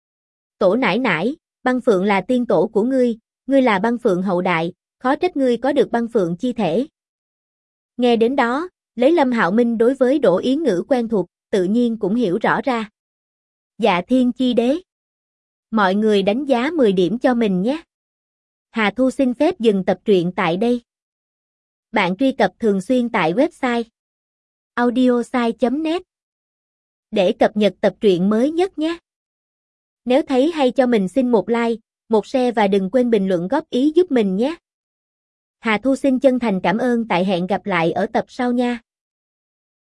Tổ nải nải, băng phượng là tiên tổ của ngươi là băng phượng hậu đại, khó trách ngươi có được băng phượng chi thể. Nghe đến đó, lấy Lâm Hạo Minh đối với Đỗ Yến Ngữ quen thuộc, tự nhiên cũng hiểu rõ ra. Dạ thiên chi đế. Mọi người đánh giá 10 điểm cho mình nhé. Hà Thu xin phép dừng tập truyện tại đây. Bạn truy cập thường xuyên tại website audiosai.net để cập nhật tập truyện mới nhất nhé. Nếu thấy hay cho mình xin một like, một share và đừng quên bình luận góp ý giúp mình nhé. Hà Thu xin chân thành cảm ơn, tại hẹn gặp lại ở tập sau nha.